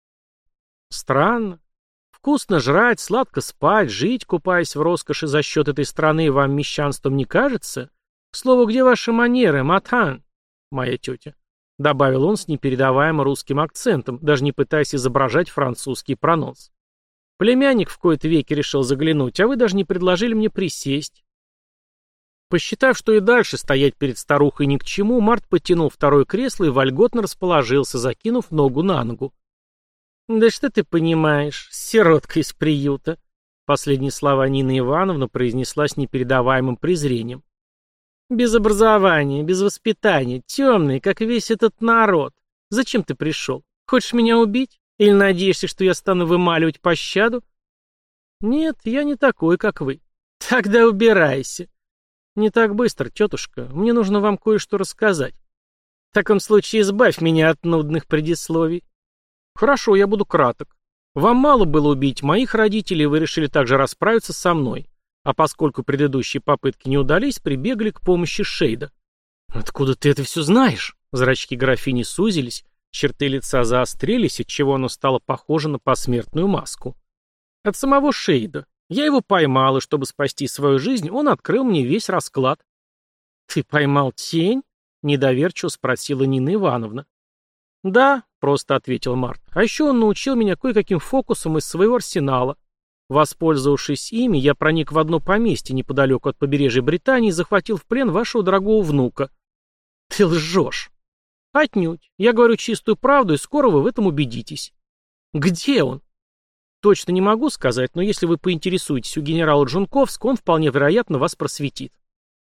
«Странно. Вкусно жрать, сладко спать, жить, купаясь в роскоши за счет этой страны, вам мещанством не кажется? К слову, где ваши манеры, матан, моя тетя?» — добавил он с непередаваемым русским акцентом, даже не пытаясь изображать французский прононс. «Племянник в кои-то веки решил заглянуть, а вы даже не предложили мне присесть». Посчитав, что и дальше стоять перед старухой ни к чему, Март подтянул второе кресло и вольготно расположился, закинув ногу на ногу. «Да что ты понимаешь, сиротка из приюта?» Последние слова Нина Ивановна произнесла с непередаваемым презрением. «Без образования, без воспитания, темный, как весь этот народ. Зачем ты пришел? Хочешь меня убить? Или надеешься, что я стану вымаливать пощаду?» «Нет, я не такой, как вы». «Тогда убирайся». «Не так быстро, тетушка. Мне нужно вам кое-что рассказать». «В таком случае избавь меня от нудных предисловий». «Хорошо, я буду краток. Вам мало было убить моих родителей, вы решили также расправиться со мной. А поскольку предыдущие попытки не удались, прибегли к помощи Шейда». «Откуда ты это все знаешь?» Зрачки графини сузились, черты лица заострились, отчего оно стало похоже на посмертную маску. «От самого Шейда. Я его поймал, и чтобы спасти свою жизнь, он открыл мне весь расклад». «Ты поймал тень?» — недоверчиво спросила Нина Ивановна. «Да», — просто ответил Март. «А еще он научил меня кое-каким фокусам из своего арсенала. Воспользовавшись ими, я проник в одно поместье неподалеку от побережья Британии и захватил в плен вашего дорогого внука». «Ты лжешь». «Отнюдь. Я говорю чистую правду, и скоро вы в этом убедитесь». «Где он?» «Точно не могу сказать, но если вы поинтересуетесь у генерала Джунковского, он вполне вероятно вас просветит».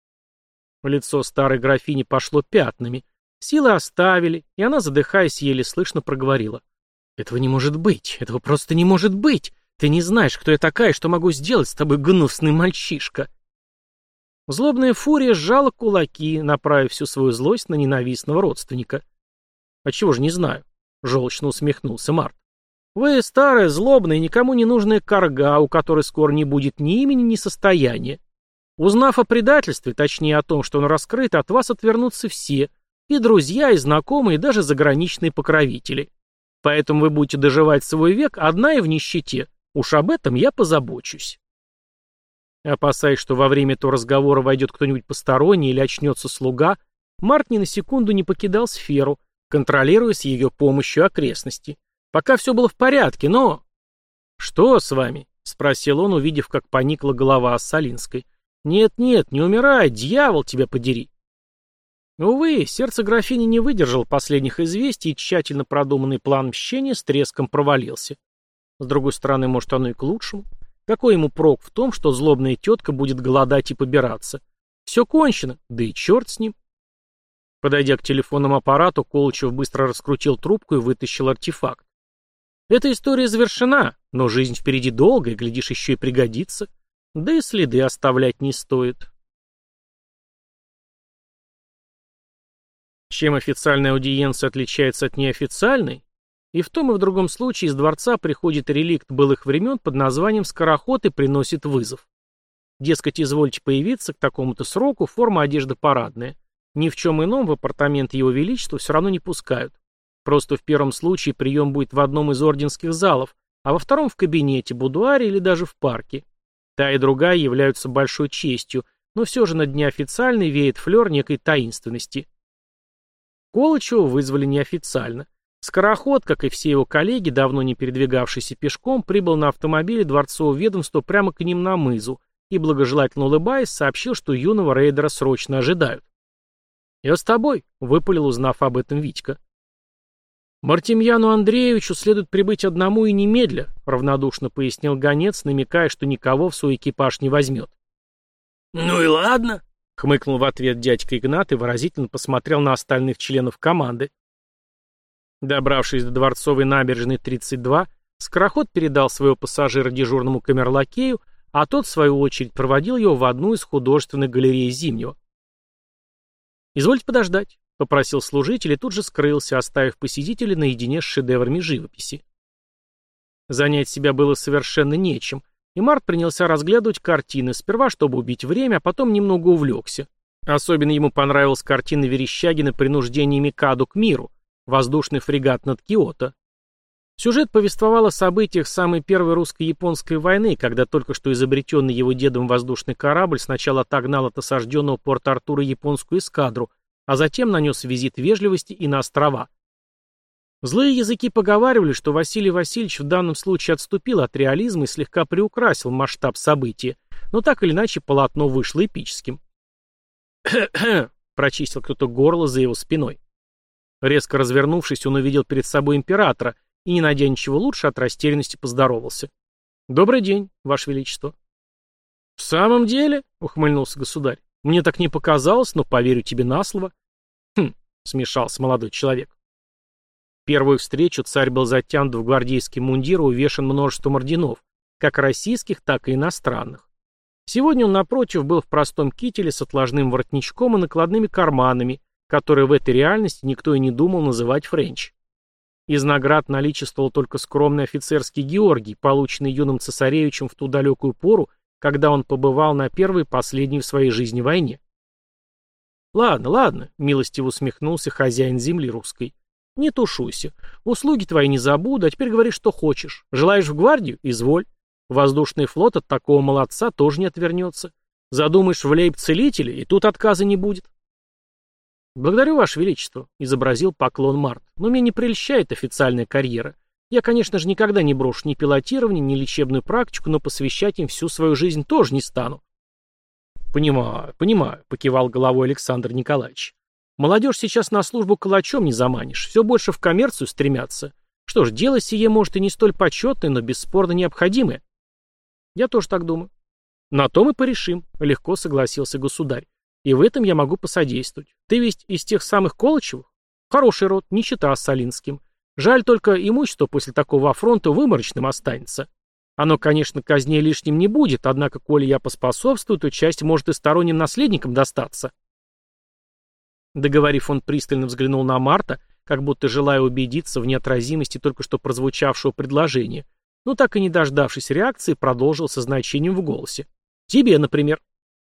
Лицо старой графини пошло пятнами. Силы оставили, и она, задыхаясь, еле слышно проговорила. «Этого не может быть! Этого просто не может быть! Ты не знаешь, кто я такая, что могу сделать с тобой, гнусный мальчишка!» Злобная фурия сжала кулаки, направив всю свою злость на ненавистного родственника. «Отчего же не знаю?» — желчно усмехнулся Март. «Вы старая, злобная, никому не нужная карга, у которой скоро не будет ни имени, ни состояния. Узнав о предательстве, точнее о том, что он раскрыт, от вас отвернутся все, и друзья, и знакомые, и даже заграничные покровители. Поэтому вы будете доживать свой век одна и в нищете. Уж об этом я позабочусь». Опасаясь, что во время этого разговора войдет кто-нибудь посторонний или очнется слуга, Март ни на секунду не покидал сферу, контролируя с ее помощью окрестности. Пока все было в порядке, но... «Что с вами?» — спросил он, увидев, как поникла голова Ассалинской. «Нет-нет, не умирай, дьявол тебя подери!» Увы, сердце графини не выдержало последних известий, и тщательно продуманный план мщения с треском провалился. С другой стороны, может, оно и к лучшему. Какой ему прок в том, что злобная тетка будет голодать и побираться? Все кончено, да и черт с ним. Подойдя к телефонному аппарату, Колычев быстро раскрутил трубку и вытащил артефакт. Эта история завершена, но жизнь впереди долгая, глядишь, еще и пригодится. Да и следы оставлять не стоит. Чем официальная аудиенция отличается от неофициальной? И в том и в другом случае из дворца приходит реликт былых времен под названием «Скороход» и приносит вызов. Дескать, извольте появиться к такому-то сроку, форма одежды парадная. Ни в чем ином в апартаменты его величества все равно не пускают. Просто в первом случае прием будет в одном из орденских залов, а во втором в кабинете, будуаре или даже в парке. Та и другая являются большой честью, но все же над неофициальной веет флер некой таинственности. Колычева вызвали неофициально. Скороход, как и все его коллеги, давно не передвигавшийся пешком, прибыл на автомобиле дворцового ведомства прямо к ним на мызу и, благожелательно улыбаясь, сообщил, что юного рейдера срочно ожидают. «Я с тобой», — выпалил, узнав об этом Витька. «Мартемьяну Андреевичу следует прибыть одному и немедля», — равнодушно пояснил гонец, намекая, что никого в свой экипаж не возьмет. «Ну и ладно», — хмыкнул в ответ дядька Игнат и выразительно посмотрел на остальных членов команды. Добравшись до Дворцовой набережной 32, скороход передал своего пассажира дежурному камерлакею, а тот, в свою очередь, проводил его в одну из художественных галерей Зимнего. «Извольте подождать», — попросил служитель и тут же скрылся, оставив посетителя наедине с шедеврами живописи. Занять себя было совершенно нечем, и Март принялся разглядывать картины, сперва чтобы убить время, а потом немного увлекся. Особенно ему понравилась картина Верещагина «Принуждение Микаду к миру», воздушный фрегат над Киото. Сюжет повествовал о событиях самой первой русско-японской войны, когда только что изобретенный его дедом воздушный корабль сначала отогнал от осажденного Порт-Артура японскую эскадру, а затем нанес визит вежливости и на острова. Злые языки поговаривали, что Василий Васильевич в данном случае отступил от реализма и слегка приукрасил масштаб события, но так или иначе полотно вышло эпическим. «Кхе-кхе», — прочистил кто-то горло за его спиной. Резко развернувшись, он увидел перед собой императора и, не найдя ничего лучше, от растерянности поздоровался. Добрый день, Ваше Величество. В самом деле, ухмыльнулся государь, мне так не показалось, но поверю тебе на слово. Хм, смешался молодой человек. В первую встречу царь был затянут в гвардейский мундир и увешан множеством орденов, как российских, так и иностранных. Сегодня он, напротив, был в простом кителе с отложным воротничком и накладными карманами, которые в этой реальности никто и не думал называть френч. Из наград наличествовал только скромный офицерский Георгий, полученный юным цесаревичем в ту далекую пору, когда он побывал на первой и последней в своей жизни войне. «Ладно, ладно», — милостиво усмехнулся хозяин земли русской. «Не тушуйся. Услуги твои не забуду, а теперь говори, что хочешь. Желаешь в гвардию? Изволь. Воздушный флот от такого молодца тоже не отвернется. Задумаешь в лейб-целителя, и тут отказа не будет». «Благодарю, Ваше Величество», — изобразил поклон Март, «но меня не прельщает официальная карьера. Я, конечно же, никогда не брошу ни пилотирование, ни лечебную практику, но посвящать им всю свою жизнь тоже не стану». «Понимаю, понимаю», — покивал головой Александр Николаевич. «Молодежь сейчас на службу калачом не заманишь, все больше в коммерцию стремятся. Что ж, дело сие, может, и не столь почетное, но бесспорно необходимое». «Я тоже так думаю». «На том и порешим», — легко согласился государь. «И в этом я могу посодействовать. Ты ведь из тех самых Колычевых? Хороший род, не чета с Солинским. Жаль только, имущество после такого афронта выморочным останется. Оно, конечно, казне лишним не будет, однако, коли я поспособствую, то часть может и сторонним наследникам достаться». Договорив, он пристально взглянул на Марта, как будто желая убедиться в неотразимости только что прозвучавшего предложения, но так и не дождавшись реакции, продолжил со значением в голосе. «Тебе, например».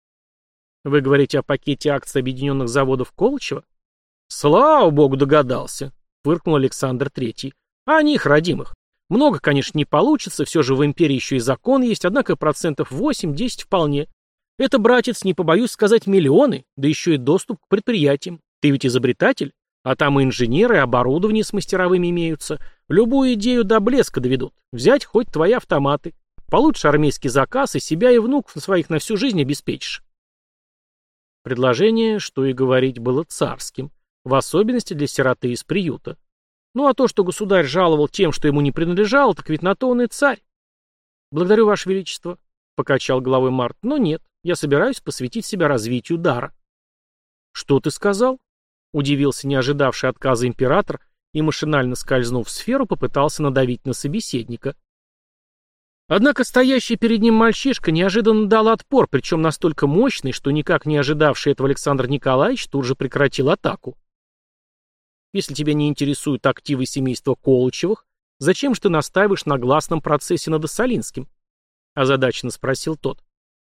«Вы говорите о пакете акций объединенных заводов Колычева?» «Слава богу, догадался», — фыркнул Александр Третий. «А о них, родимых. Много, конечно, не получится, все же в империи еще и закон есть, однако 8-10% вполне. Это, братец, не побоюсь сказать, миллионы, да еще и доступ к предприятиям. Ты ведь изобретатель, а там и инженеры, и оборудование с мастеровыми имеются. Любую идею до блеска доведут. Взять хоть твои автоматы. Получишь армейский заказ, и себя, и внуков своих на всю жизнь обеспечишь». Предложение, что и говорить, было царским, в особенности для сироты из приюта. Ну а то, что государь жаловал тем, что ему не принадлежало, так ведь на то он и царь. «Благодарю, Ваше Величество», — покачал головой Март, — «но нет, я собираюсь посвятить себя развитию дара». «Что ты сказал?» — удивился не ожидавший отказа император и, машинально скользнув в сферу, попытался надавить на собеседника. Однако стоящий перед ним мальчишка неожиданно дал отпор, причем настолько мощный, что никак не ожидавший этого Александр Николаевич тут же прекратил атаку. «Если тебя не интересуют активы семейства Колычевых, зачем же ты настаиваешь на гласном процессе над Осолинским?» — озадаченно спросил тот.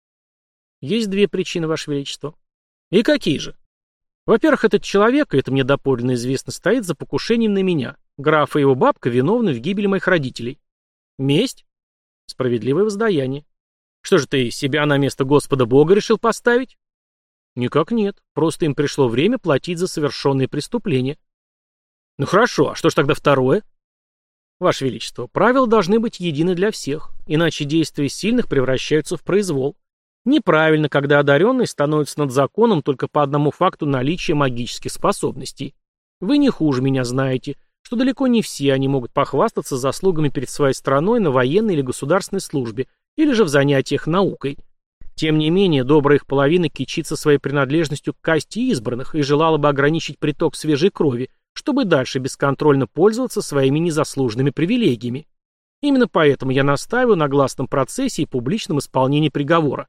«Есть две причины, Ваше Величество». «И какие же?» «Во-первых, этот человек, и это мне доподлинно известно, стоит за покушением на меня. Граф и его бабка виновны в гибели моих родителей. Месть? Справедливое воздаяние. Что же ты себя на место Господа Бога решил поставить?» «Никак нет. Просто им пришло время платить за совершенные преступления». «Ну хорошо, а что ж тогда второе?» «Ваше Величество, правила должны быть едины для всех, иначе действия сильных превращаются в произвол. Неправильно, когда одаренный становится над законом только по одному факту наличия магических способностей. Вы не хуже меня знаете, что далеко не все они могут похвастаться заслугами перед своей страной на военной или государственной службе, или же в занятиях наукой. Тем не менее, добрая их половина кичится своей принадлежностью к касте избранных и желала бы ограничить приток свежей крови, чтобы дальше бесконтрольно пользоваться своими незаслуженными привилегиями. Именно поэтому я настаиваю на гласном процессе и публичном исполнении приговора».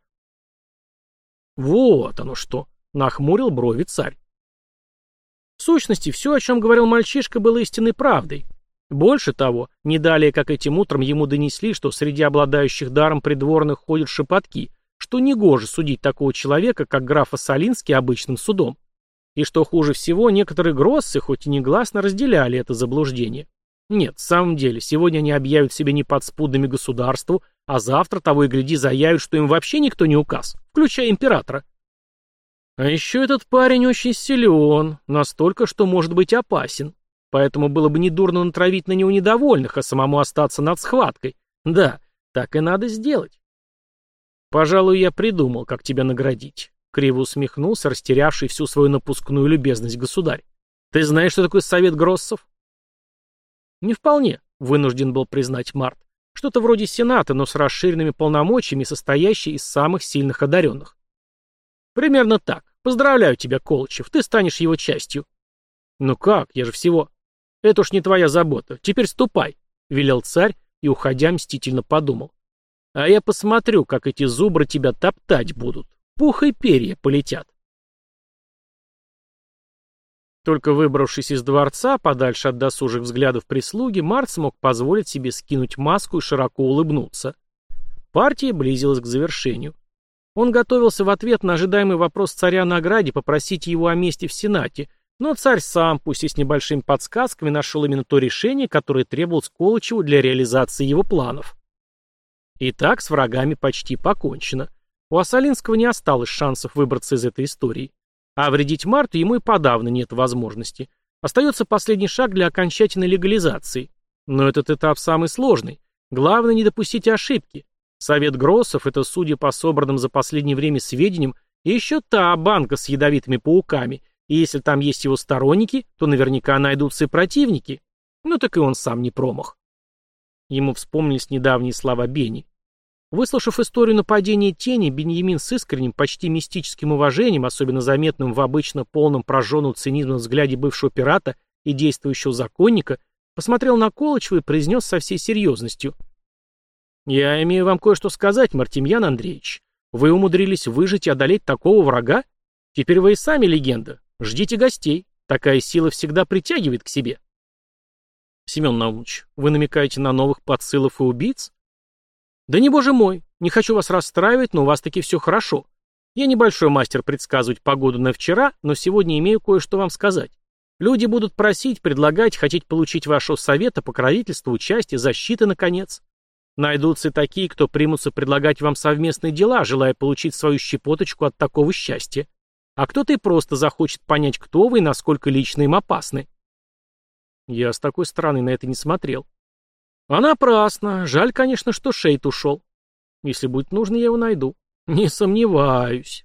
«Вот оно что!» — нахмурил брови царь. В сущности, все, о чем говорил мальчишка, было истинной правдой. Больше того, не далее, как этим утром ему донесли, что среди обладающих даром придворных ходят шепотки, что негоже судить такого человека, как граф Осолинский, обычным судом. И что хуже всего, некоторые гроссы, хоть и негласно, разделяли это заблуждение. Нет, в самом деле, сегодня они объявят себя не подспудными государству, а завтра, того и гляди, заявят, что им вообще никто не указ, включая императора. А еще этот парень очень силен, настолько, что может быть опасен. Поэтому было бы недурно натравить на него недовольных, а самому остаться над схваткой. Да, так и надо сделать. «Пожалуй, я придумал, как тебя наградить», — криво усмехнулся, растерявший всю свою напускную любезность государь. «Ты знаешь, что такое совет гроссов?» «Не вполне», — вынужден был признать Март. Что-то вроде Сената, но с расширенными полномочиями, состоящий из самых сильных одаренных. Примерно так. Поздравляю тебя, Колычев, ты станешь его частью. Ну как, я же всего... Это уж не твоя забота. Теперь ступай, велел царь и, уходя, мстительно подумал. А я посмотрю, как эти зубры тебя топтать будут. Пух и перья полетят. Только выбравшись из дворца, подальше от досужих взглядов прислуги, Март смог позволить себе скинуть маску и широко улыбнуться. Партия близилась к завершению. Он готовился в ответ на ожидаемый вопрос царя о награде попросить его о месте в Сенате, но царь сам, пусть и с небольшими подсказками, нашел именно то решение, которое требовалось Колычеву для реализации его планов. Итак, с врагами почти покончено. У Осолинского не осталось шансов выбраться из этой истории. А вредить Марту ему и подавно нет возможности. Остается последний шаг для окончательной легализации. Но этот этап самый сложный. Главное не допустить ошибки. Совет Гроссов — это, судя по собранным за последнее время сведениям, еще та банка с ядовитыми пауками, и если там есть его сторонники, то наверняка найдутся и противники. Ну так и он сам не промах. Ему вспомнились недавние слова Бени. Выслушав историю нападения тени, Беньямин с искренним, почти мистическим уважением, особенно заметным в обычно полном прожженного цинизма взгляде бывшего пирата и действующего законника, посмотрел на Колычева и произнес со всей серьезностью. «Я имею вам кое-что сказать, Мартемьян Андреевич. Вы умудрились выжить и одолеть такого врага? Теперь вы и сами легенда. Ждите гостей. Такая сила всегда притягивает к себе». «Семен Наумович, вы намекаете на новых подсылов и убийц?» «Да не, боже мой, не хочу вас расстраивать, но у вас таки все хорошо. Я небольшой мастер предсказывать погоду на вчера, но сегодня имею кое-что вам сказать. Люди будут просить, предлагать, хотеть получить вашего совета, покровительства, участия, защиты, наконец. Найдутся и такие, кто примутся предлагать вам совместные дела, желая получить свою щепоточку от такого счастья. А кто-то и просто захочет понять, кто вы и насколько лично им опасны». Я с такой стороны на это не смотрел. А напрасно. Жаль, конечно, что Шейд ушел. Если будет нужно, я его найду. Не сомневаюсь.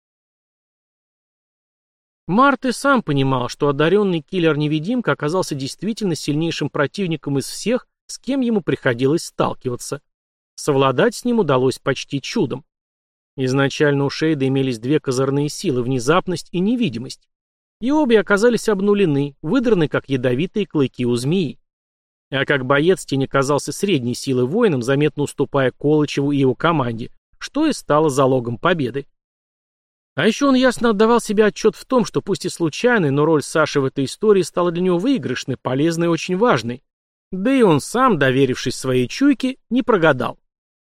Март и сам понимал, что одаренный киллер-невидимка оказался действительно сильнейшим противником из всех, с кем ему приходилось сталкиваться. Совладать с ним удалось почти чудом. Изначально у Шейда имелись две козырные силы — внезапность и невидимость. И обе оказались обнулены, выдраны, как ядовитые клыки у змеи. А как боец тень оказался средней силы воином, заметно уступая Колычеву и его команде, что и стало залогом победы. А еще он ясно отдавал себе отчет в том, что пусть и случайной, но роль Саши в этой истории стала для него выигрышной, полезной и очень важной. Да и он сам, доверившись своей чуйке, не прогадал.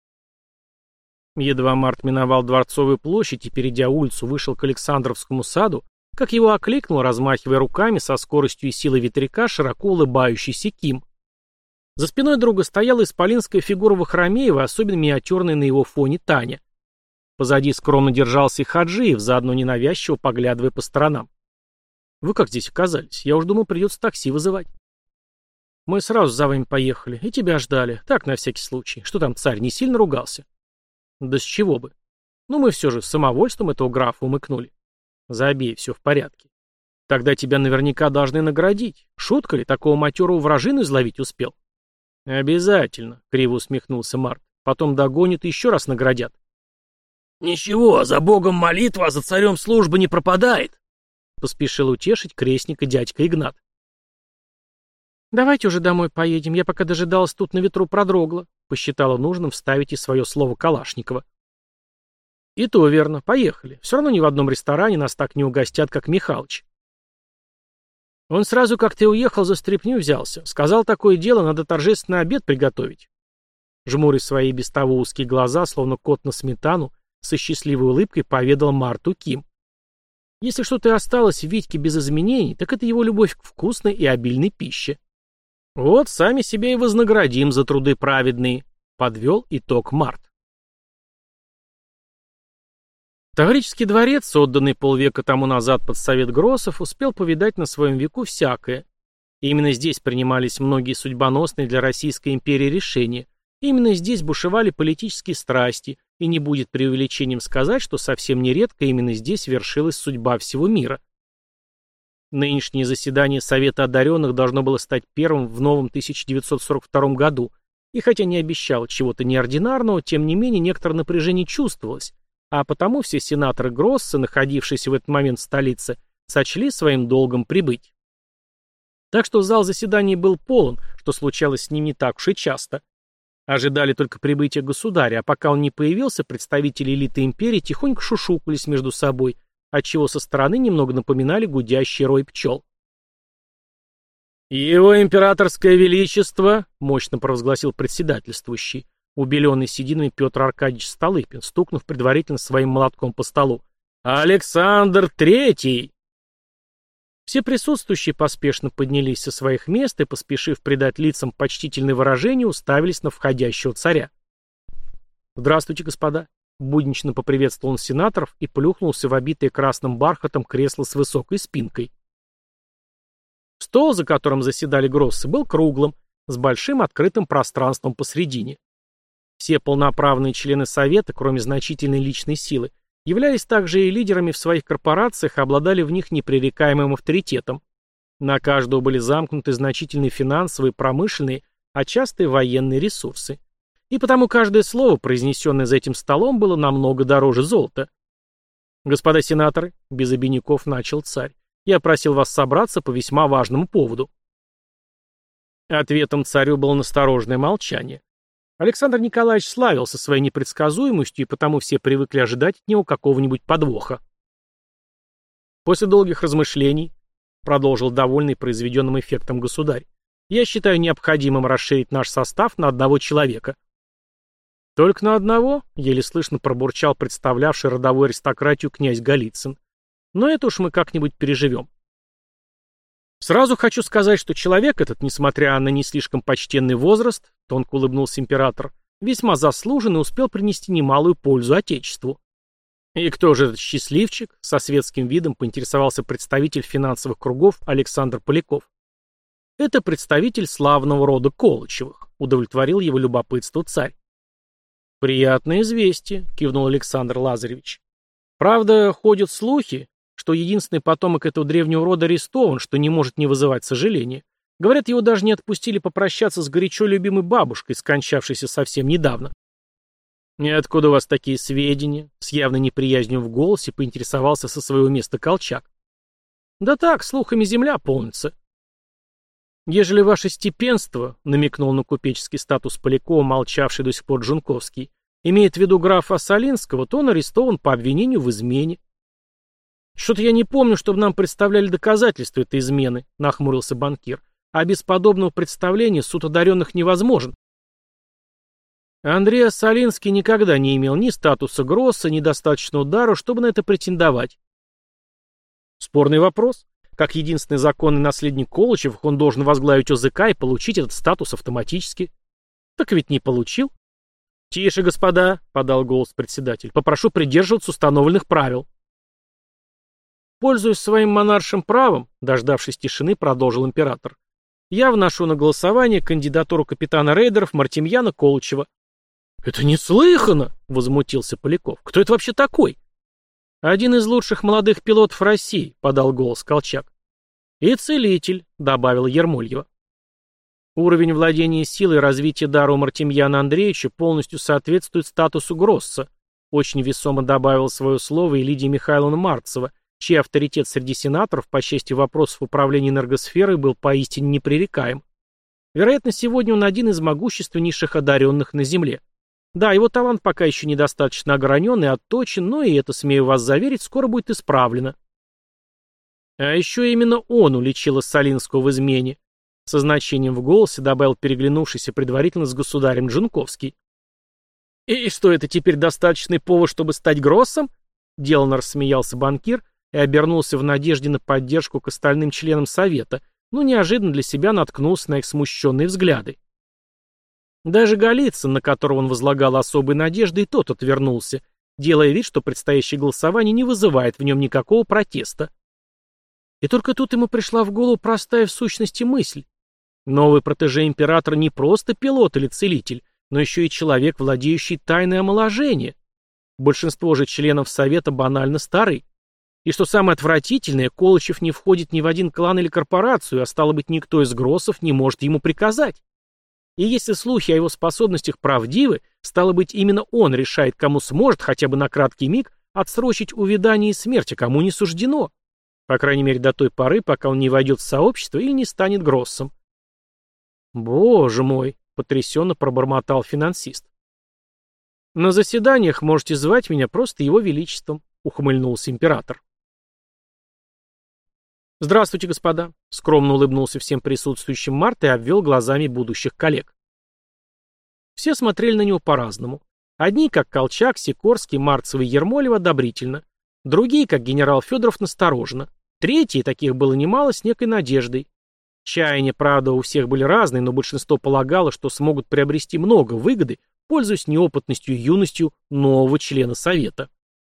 Едва Март миновал Дворцовую площадь и, перейдя улицу, вышел к Александровскому саду, как его окликнул, размахивая руками со скоростью и силой ветряка, широко улыбающийся Ким. За спиной друга стояла исполинская фигура Вахромеева, особенно миниатюрная на его фоне Таня. Позади скромно держался и Хаджиев, заодно ненавязчиво поглядывая по сторонам. «Вы как здесь оказались? Я уж думал, придется такси вызывать». «Мы сразу за вами поехали, и тебя ждали. Так, на всякий случай. Что там, царь не сильно ругался?» «Да с чего бы? Ну, мы все же самовольством этого графа умыкнули». «Забей, все в порядке. Тогда тебя наверняка должны наградить. Шутка ли, такого матерого вражину изловить успел?» «Обязательно», — криво усмехнулся Март. «Потом догонят и еще раз наградят». «Ничего, за богом молитва, а за царем служба не пропадает», — поспешил утешить крестника дядька Игнат. «Давайте уже домой поедем, я пока дожидалась тут на ветру продрогла», — посчитала нужным вставить и свое слово Калашникова. «И то верно, поехали. Все равно ни в одном ресторане нас так не угостят, как Михалыч». «Он сразу, как ты уехал, за стряпню взялся. Сказал, такое дело, надо торжественный обед приготовить». Жмуря свои без того узкие глаза, словно кот на сметану, со счастливой улыбкой поведал Марту Ким. Если что-то и осталось в Витьке без изменений, так это его любовь к вкусной и обильной пище. «Вот сами себя и вознаградим за труды праведные», — подвел итог Март. Таврический дворец, отданный полвека тому назад под совет Гроссов, успел повидать на своем веку всякое. И именно здесь принимались многие судьбоносные для Российской империи решения. Именно здесь бушевали политические страсти, и не будет преувеличением сказать, что совсем нередко именно здесь вершилась судьба всего мира. Нынешнее заседание Совета одаренных должно было стать первым в новом 1942 году, И хотя не обещал чего-то неординарного, тем не менее некоторое напряжение чувствовалось, а потому все сенаторы Гросса, находившиеся в этот момент в столице, сочли своим долгом прибыть. Так что зал заседаний был полон, что случалось с ним не так уж и часто. Ожидали только прибытия государя, а пока он не появился, представители элиты империи тихонько шушукались между собой, отчего со стороны немного напоминали гудящий рой пчел. «Его императорское величество», — мощно провозгласил председательствующий, убеленный сединами Петр Аркадьевич Столыпин, стукнув предварительно своим молотком по столу. «Александр Третий!» Все присутствующие поспешно поднялись со своих мест и, поспешив придать лицам почтительное выражение, уставились на входящего царя. «Здравствуйте, господа!» — буднично поприветствовал он сенаторов и плюхнулся в обитое красным бархатом кресло с высокой спинкой. Стол, за которым заседали Гроссы, был круглым, с большим открытым пространством посредине. Все полноправные члены Совета, кроме значительной личной силы, являлись также и лидерами в своих корпорациях и обладали в них непререкаемым авторитетом. На каждого были замкнуты значительные финансовые, промышленные, а часто и военные ресурсы. И потому каждое слово, произнесенное за этим столом, было намного дороже золота. «Господа сенаторы», — без обиняков начал царь, — «я просил вас собраться по весьма важному поводу». Ответом царю было настороженное молчание. Александр Николаевич славился своей непредсказуемостью, и потому все привыкли ожидать от него какого-нибудь подвоха. После долгих размышлений, продолжил довольный произведенным эффектом государь, я считаю необходимым расширить наш состав на одного человека. Только на одного, еле слышно пробурчал представлявший родовую аристократию князь Голицын. Но это уж мы как-нибудь переживем. Сразу хочу сказать, что человек этот, несмотря на не слишком почтенный возраст, тонко улыбнулся император, весьма заслужен и успел принести немалую пользу Отечеству. И кто же этот счастливчик? Со светским видом поинтересовался представитель финансовых кругов Александр Поляков. Это представитель славного рода Колычевых, удовлетворил его любопытство царь. Приятное известие, кивнул Александр Лазаревич. Правда, ходят слухи, что единственный потомок этого древнего рода арестован, что не может не вызывать сожаления. Говорят, его даже не отпустили попрощаться с горячо любимой бабушкой, скончавшейся совсем недавно. «И откуда у вас такие сведения?» — с явной неприязнью в голосе поинтересовался со своего места Колчак. «Да так, слухами земля полнится». «Ежели ваше степенство», — намекнул на купеческий статус Полякова, молчавший до сих пор Джунковский, имеет в виду графа Осолинского, то он арестован по обвинению в измене. «Что-то я не помню, чтобы нам представляли доказательства этой измены», — нахмурился банкир. «А без подобного представления суд одаренных невозможен». Андрей Осолинский никогда не имел ни статуса Гросса, ни достаточного дара, чтобы на это претендовать. Спорный вопрос. Как единственный законный наследник Колычевых, он должен возглавить ОЗК и получить этот статус автоматически. Так ведь не получил. «Тише, господа», — подал голос председатель, — «попрошу придерживаться установленных правил». Пользуясь своим монаршим правом, дождавшись тишины, продолжил император, я вношу на голосование кандидатуру капитана рейдеров Мартемьяна Колычева. «Это неслыханно!» — возмутился Поляков. «Кто это вообще такой?» «Один из лучших молодых пилотов России», — подал голос Колчак. «И целитель», — добавила Ермольева. Уровень владения силой и развития дара у Мартемьяна Андреевича полностью соответствует статусу Гросса, очень весомо добавила свое слово и Лидия Михайловна Марцева, чей авторитет среди сенаторов по части вопросов управления энергосферой был поистине непререкаем. Вероятно, сегодня он один из могущественнейших одаренных на Земле. Да, его талант пока еще недостаточно огранен и отточен, но и это, смею вас заверить, скоро будет исправлено. А еще именно он уличил Осолинского в измене. Со значением в голосе добавил переглянувшийся предварительно с государем Джунковский. «И что, это теперь достаточный повод, чтобы стать Гроссом?» Деланно рассмеялся банкир и обернулся в надежде на поддержку к остальным членам Совета, но неожиданно для себя наткнулся на их смущенные взгляды. Даже Голицын, на которого он возлагал особые надежды, и тот отвернулся, делая вид, что предстоящее голосование не вызывает в нем никакого протеста. И только тут ему пришла в голову простая в сущности мысль. Новый протеже императора не просто пилот или целитель, но еще и человек, владеющий тайной омоложения. Большинство же членов Совета банально стары. И что самое отвратительное, Колычев не входит ни в один клан или корпорацию, а стало быть, никто из Гроссов не может ему приказать. И если слухи о его способностях правдивы, стало быть, именно он решает, кому сможет хотя бы на краткий миг отсрочить увядание и смерть, а кому не суждено. По крайней мере, до той поры, пока он не войдет в сообщество или не станет Гроссом. «Боже мой!» — потрясенно пробормотал финансист. «На заседаниях можете звать меня просто его величеством», — ухмыльнулся император. «Здравствуйте, господа», — скромно улыбнулся всем присутствующим Март и обвел глазами будущих коллег. Все смотрели на него по-разному. Одни, как Колчак, Сикорский, Марцева и Ермолева, одобрительно. Другие, как генерал Федоров, настороженно. Третьи, таких было немало, с некой надеждой. Чаяния, правда, у всех были разные, но большинство полагало, что смогут приобрести много выгоды, пользуясь неопытностью и юностью нового члена Совета.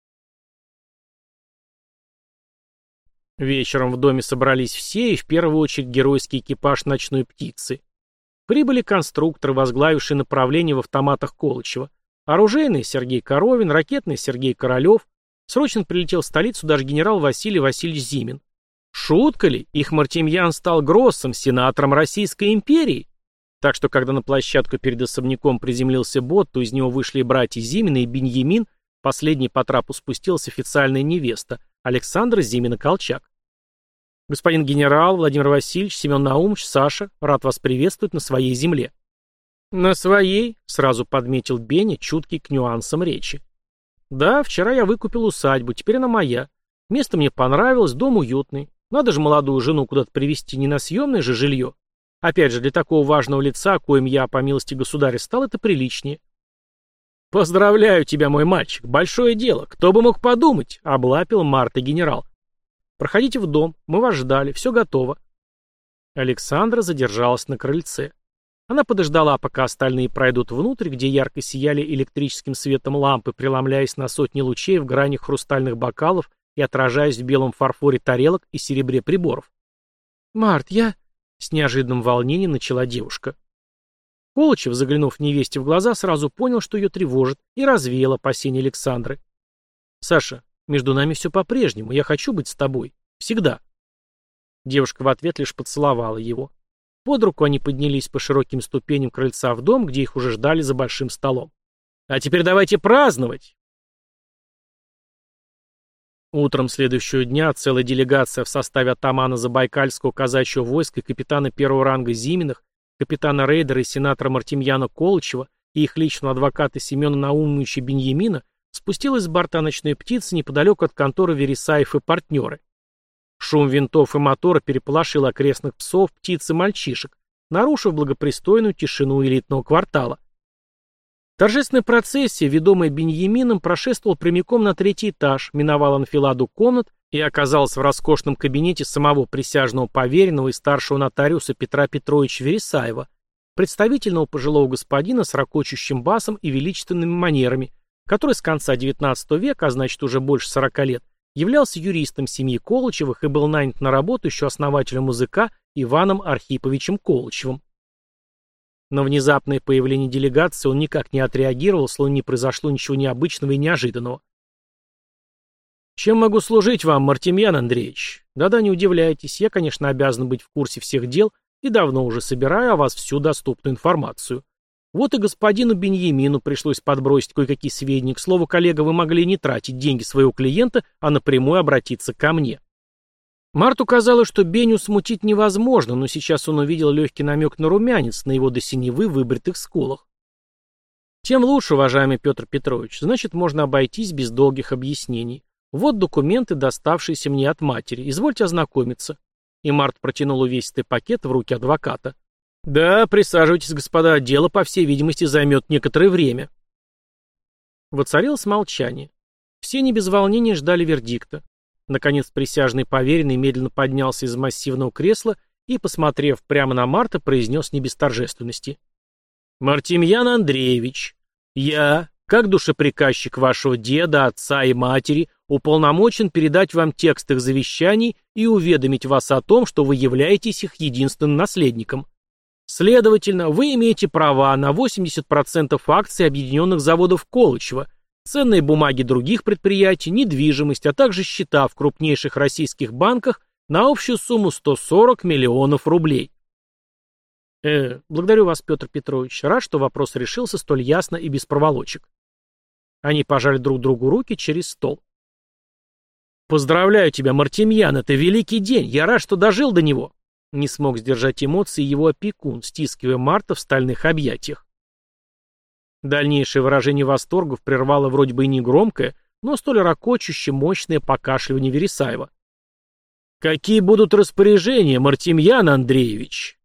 Вечером в доме собрались все, и в первую очередь геройский экипаж «Ночной птицы». Прибыли конструкторы, возглавившие направление в автоматах Колычева. Оружейный Сергей Коровин, ракетный Сергей Королев. Срочно прилетел в столицу даже генерал Василий Васильевич Зимин. Шутка ли? Их Мартемьян стал Гроссом, сенатором Российской империи. Так что, когда на площадку перед особняком приземлился бот, то из него вышли и братья Зимина и Беньямин, последний по трапу спустилась официальная невеста, Александра Зимина-Колчак. «Господин генерал, Владимир Васильевич, Семен Наумович, Саша, рад вас приветствовать на своей земле». «На своей», — сразу подметил Беня, чуткий к нюансам речи. «Да, вчера я выкупил усадьбу, теперь она моя. Место мне понравилось, дом уютный. Надо же молодую жену куда-то привезти, не на съемное же жилье. Опять же, для такого важного лица, коим я, по милости государя, стал, это приличнее». «Поздравляю тебя, мой мальчик, большое дело, кто бы мог подумать», — облапил Марта генерал. «Проходите в дом, мы вас ждали, все готово». Александра задержалась на крыльце. Она подождала, пока остальные пройдут внутрь, где ярко сияли электрическим светом лампы, преломляясь на сотни лучей в гранях хрустальных бокалов и отражаясь в белом фарфоре тарелок и серебре приборов. «Март, я...» — с неожиданным волнением начала девушка. Колычев, заглянув невесте в глаза, сразу понял, что ее тревожит, и развеял опасения Александры. «Саша, между нами все по-прежнему, я хочу быть с тобой. Всегда». Девушка в ответ лишь поцеловала его. Под руку они поднялись по широким ступеням крыльца в дом, где их уже ждали за большим столом. «А теперь давайте праздновать!» Утром следующего дня целая делегация в составе атамана Забайкальского казачьего войска и капитана первого ранга Зиминых, капитана рейдера и сенатора Мартемьяна Колычева и их личного адвоката Семена Наумовича Беньямина спустилась с борта «Ночной птицы» неподалеку от конторы Вересаев и партнеры. Шум винтов и мотора переполошил окрестных псов, птиц и мальчишек, нарушив благопристойную тишину элитного квартала. Торжественная процессия, ведомая Беньямином, прошествовала прямиком на третий этаж, миновала анфиладу комнат и оказалась в роскошном кабинете самого присяжного поверенного и старшего нотариуса Петра Петровича Вересаева, представительного пожилого господина с ракочущим басом и величественными манерами, который с конца XIX века, а значит уже больше 40 лет, являлся юристом семьи Колычевых и был нанят на работу еще основателем языка Иваном Архиповичем Колычевым. На внезапное появление делегации он никак не отреагировал, словно не произошло ничего необычного и неожиданного. «Чем могу служить вам, Мартемьян Андреевич? Да-да, не удивляйтесь, я, конечно, обязан быть в курсе всех дел и давно уже собираю о вас всю доступную информацию. Вот и господину Беньямину пришлось подбросить кое-какие сведения. К слову, коллега, вы могли не тратить деньги своего клиента, а напрямую обратиться ко мне». Марту казалось, что Беню смутить невозможно, но сейчас он увидел легкий намек на румянец на его до синевы выбритых скулах. «Тем лучше, уважаемый Петр Петрович, значит, можно обойтись без долгих объяснений. Вот документы, доставшиеся мне от матери. Извольте ознакомиться». И Март протянул увесистый пакет в руки адвоката. «Да, присаживайтесь, господа, дело, по всей видимости, займет некоторое время». Воцарилось молчание. Все не без волнения ждали вердикта. Наконец присяжный поверенный медленно поднялся из массивного кресла и, посмотрев прямо на Марта, произнес не без торжественности. «Мартемьян Андреевич, я, как душеприказчик вашего деда, отца и матери, уполномочен передать вам текст их завещаний и уведомить вас о том, что вы являетесь их единственным наследником. Следовательно, вы имеете права на 80% акций объединенных заводов Колычева, ценные бумаги других предприятий, недвижимость, а также счета в крупнейших российских банках на общую сумму 140 миллионов рублей». Благодарю вас, Петр Петрович. Рад, что вопрос решился столь ясно и без проволочек. Они пожали друг другу руки через стол. «Поздравляю тебя, Мартемьян, это великий день. Я рад, что дожил до него». Не смог сдержать эмоции его опекун, стискивая Марта в стальных объятиях. Дальнейшее выражение восторгов прервало вроде бы и негромкое, но столь ракочуще мощное покашливание Вересаева. «Какие будут распоряжения, Мартемьян Андреевич?»